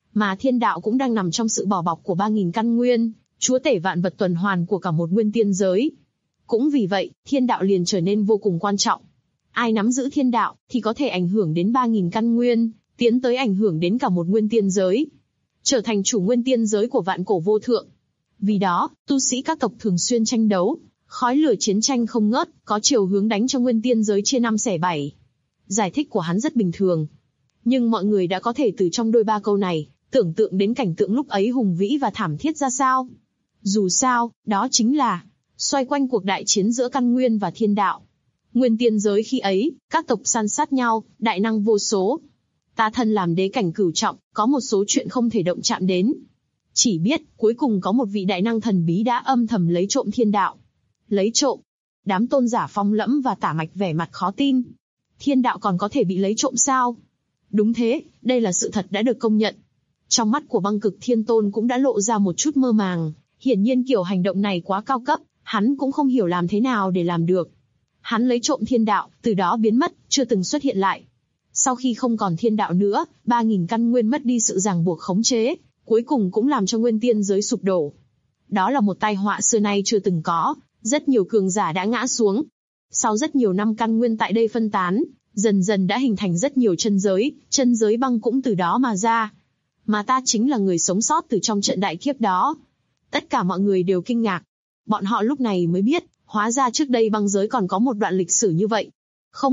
S2: Mà thiên đạo cũng đang nằm trong sự bảo bọc của 3.000 căn nguyên, chúa tể vạn vật tuần hoàn của cả một nguyên tiên giới. Cũng vì vậy, thiên đạo liền trở nên vô cùng quan trọng. Ai nắm giữ thiên đạo, thì có thể ảnh hưởng đến 3.000 căn nguyên, tiến tới ảnh hưởng đến cả một nguyên tiên giới. Trở thành chủ nguyên tiên giới của vạn cổ vô thượng. Vì đó, tu sĩ các tộc thường xuyên tranh đấu, khói lửa chiến tranh không ngớt, có chiều hướng đánh cho nguyên tiên giới chia 5 xẻ 7. Giải thích của hắn rất bình thường. Nhưng mọi người đã có thể từ trong đôi ba câu này, tưởng tượng đến cảnh tượng lúc ấy hùng vĩ và thảm thiết ra sao. Dù sao, đó chính là xoay quanh cuộc đại chiến giữa căn nguyên và thiên đạo. Nguyên tiên giới khi ấy, các tộc san sát nhau, đại năng vô số. Ta thân làm đế cảnh cửu trọng, có một số chuyện không thể động chạm đến. Chỉ biết, cuối cùng có một vị đại năng thần bí đã âm thầm lấy trộm thiên đạo. Lấy trộm. Đám tôn giả Phong Lẫm và Tả Mạch vẻ mặt khó tin. Thiên đạo còn có thể bị lấy trộm sao? Đúng thế, đây là sự thật đã được công nhận. Trong mắt của Băng Cực Thiên Tôn cũng đã lộ ra một chút mơ màng. Hiển nhiên kiểu hành động này quá cao cấp, hắn cũng không hiểu làm thế nào để làm được. Hắn lấy trộm thiên đạo, từ đó biến mất, chưa từng xuất hiện lại. Sau khi không còn thiên đạo nữa, 3.000 căn nguyên mất đi sự ràng buộc khống chế, cuối cùng cũng làm cho nguyên tiên giới sụp đổ. Đó là một tai họa xưa nay chưa từng có, rất nhiều cường giả đã ngã xuống. Sau rất nhiều năm căn nguyên tại đây phân tán, dần dần đã hình thành rất nhiều chân giới băng cũng từ đó mà ra. Mà ta chính là người sống sót từ trong trận đại kiếp đó. Tất cả mọi người đều kinh ngạc. Bọn họ lúc này mới biết, hóa ra trước đây băng giới còn có một đoạn lịch sử như vậy. Không.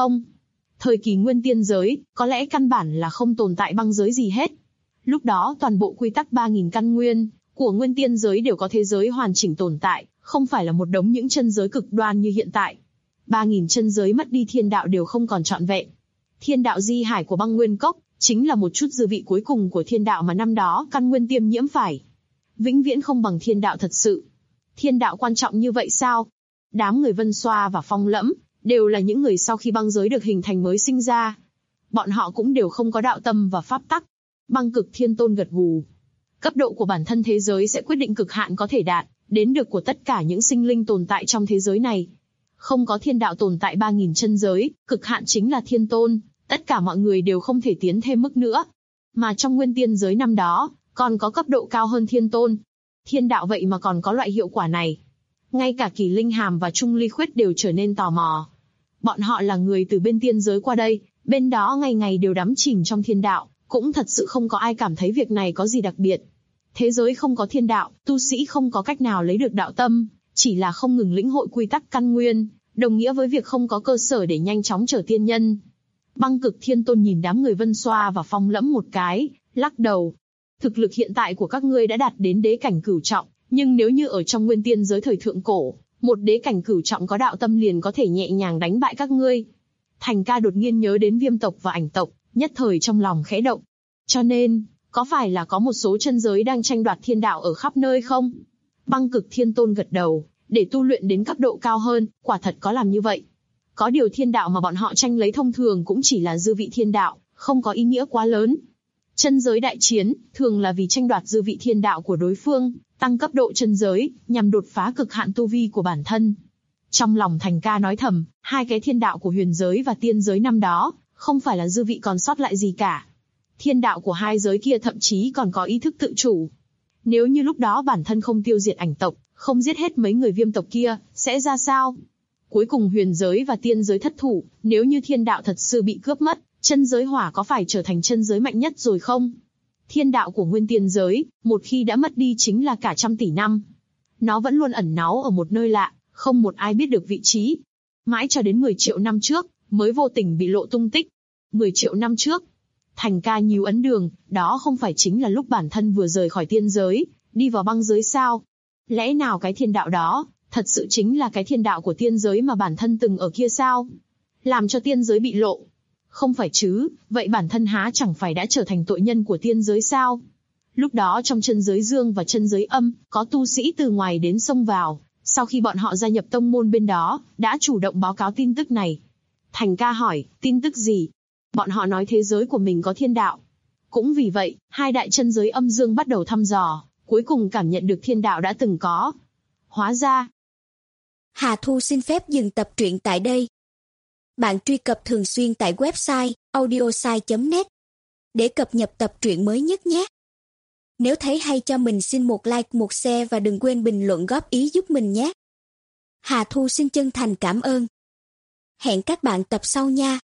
S2: Thời kỳ nguyên tiên giới, có lẽ căn bản là không tồn tại băng giới gì hết. Lúc đó toàn bộ quy tắc 3.000 căn nguyên của nguyên tiên giới đều có thế giới hoàn chỉnh tồn tại, không phải là một đống những chân giới cực đoan như hiện tại. 3.000 chân giới mất đi thiên đạo đều không còn trọn vẹn. Thiên đạo di hải của băng nguyên cốc, chính là một chút dư vị cuối cùng của thiên đạo mà năm đó căn nguyên tiêm nhiễm phải. Vĩnh viễn không bằng thiên đạo thật sự. Thiên đạo quan trọng như vậy sao? Đám người Vân Xoa và Phong Lẫm, đều là những người sau khi băng giới được hình thành mới sinh ra. Bọn họ cũng đều không có đạo tâm và pháp tắc. Băng Cực Thiên Tôn gật gù. Cấp độ của bản thân thế giới sẽ quyết định cực hạn có thể đạt đến được của tất cả những sinh linh tồn tại trong thế giới này. Không có thiên đạo tồn tại 3.000 chân giới, cực hạn chính là thiên tôn, tất cả mọi người đều không thể tiến thêm mức nữa. Mà trong nguyên tiên giới năm đó, còn có cấp độ cao hơn thiên tôn. Thiên đạo vậy mà còn có loại hiệu quả này. Ngay cả Kỳ Linh Hàm và Trung Ly Khuyết đều trở nên tò mò. Bọn họ là người từ bên tiên giới qua đây, bên đó ngày ngày đều đắm chìm trong thiên đạo, cũng thật sự không có ai cảm thấy việc này có gì đặc biệt. Thế giới không có thiên đạo, tu sĩ không có cách nào lấy được đạo tâm, chỉ là không ngừng lĩnh hội quy tắc căn nguyên, đồng nghĩa với việc không có cơ sở để nhanh chóng trở tiên nhân. Băng Cực Thiên Tôn nhìn đám người Vân Xoa và Phong Lẫm một cái, lắc đầu. Thực lực hiện tại của các ngươi đã đạt đến đế cảnh cửu trọng, nhưng nếu như ở trong nguyên tiên giới thời thượng cổ, một đế cảnh cửu trọng có đạo tâm liền có thể nhẹ nhàng đánh bại các ngươi. Thành Ca đột nhiên nhớ đến Viêm tộc và Ảnh tộc, nhất thời trong lòng khẽ động. Cho nên, có phải là có một số chân giới đang tranh đoạt thiên đạo ở khắp nơi không? Băng Cực Thiên Tôn gật đầu, để tu luyện đến cấp độ cao hơn, quả thật có làm như vậy. Có điều thiên đạo mà bọn họ tranh lấy thông thường cũng chỉ là dư vị thiên đạo, không có ý nghĩa quá lớn. Chân giới đại chiến, thường là vì tranh đoạt dư vị thiên đạo của đối phương, tăng cấp độ chân giới, nhằm đột phá cực hạn tu vi của bản thân. Trong lòng Thành Ca nói thầm, hai cái thiên đạo của huyền giới và tiên giới năm đó, không phải là dư vị còn sót lại gì cả. Thiên đạo của hai giới kia thậm chí còn có ý thức tự chủ. Nếu như lúc đó bản thân không tiêu diệt Ảnh tộc, không giết hết mấy người Viêm tộc kia, sẽ ra sao? Cuối cùng huyền giới và tiên giới thất thủ, nếu như thiên đạo thật sự bị cướp mất, chân giới hỏa có phải trở thành chân giới mạnh nhất rồi không? Thiên đạo của nguyên tiên giới, một khi đã mất đi chính là cả 100 tỷ năm. Nó vẫn luôn ẩn náu ở một nơi lạ, không một ai biết được vị trí. Mãi cho đến 10 triệu năm trước, mới vô tình bị lộ tung tích. 10 triệu năm trước, Thành Ca nhíu ấn đường, đó không phải chính là lúc bản thân vừa rời khỏi tiên giới, đi vào băng giới sao? Lẽ nào cái thiên đạo đó, thật sự chính là cái thiên đạo của tiên giới mà bản thân từng ở kia sao? Làm cho tiên giới bị lộ. Không phải chứ, vậy bản thân há chẳng phải đã trở thành tội nhân của tiên giới sao? Lúc đó trong chân giới dương và chân giới âm, có tu sĩ từ ngoài đến xông vào, sau khi bọn họ gia nhập tông môn bên đó, đã chủ động báo cáo tin tức này. Thành Ca hỏi, tin tức gì? Bọn họ nói thế giới của mình có thiên đạo. Cũng vì vậy, hai đại chân giới âm dương bắt đầu thăm dò, cuối cùng cảm nhận được thiên đạo đã từng có. Hóa ra,
S3: Hà Thu xin phép dừng tập truyện tại đây. Bạn truy cập thường xuyên tại website audiosai.net để cập nhật tập truyện mới nhất nhé. Nếu thấy hay cho mình xin một like, một share và đừng quên bình luận góp ý giúp mình nhé. Hà Thu xin chân thành cảm ơn. Hẹn các bạn tập sau nha.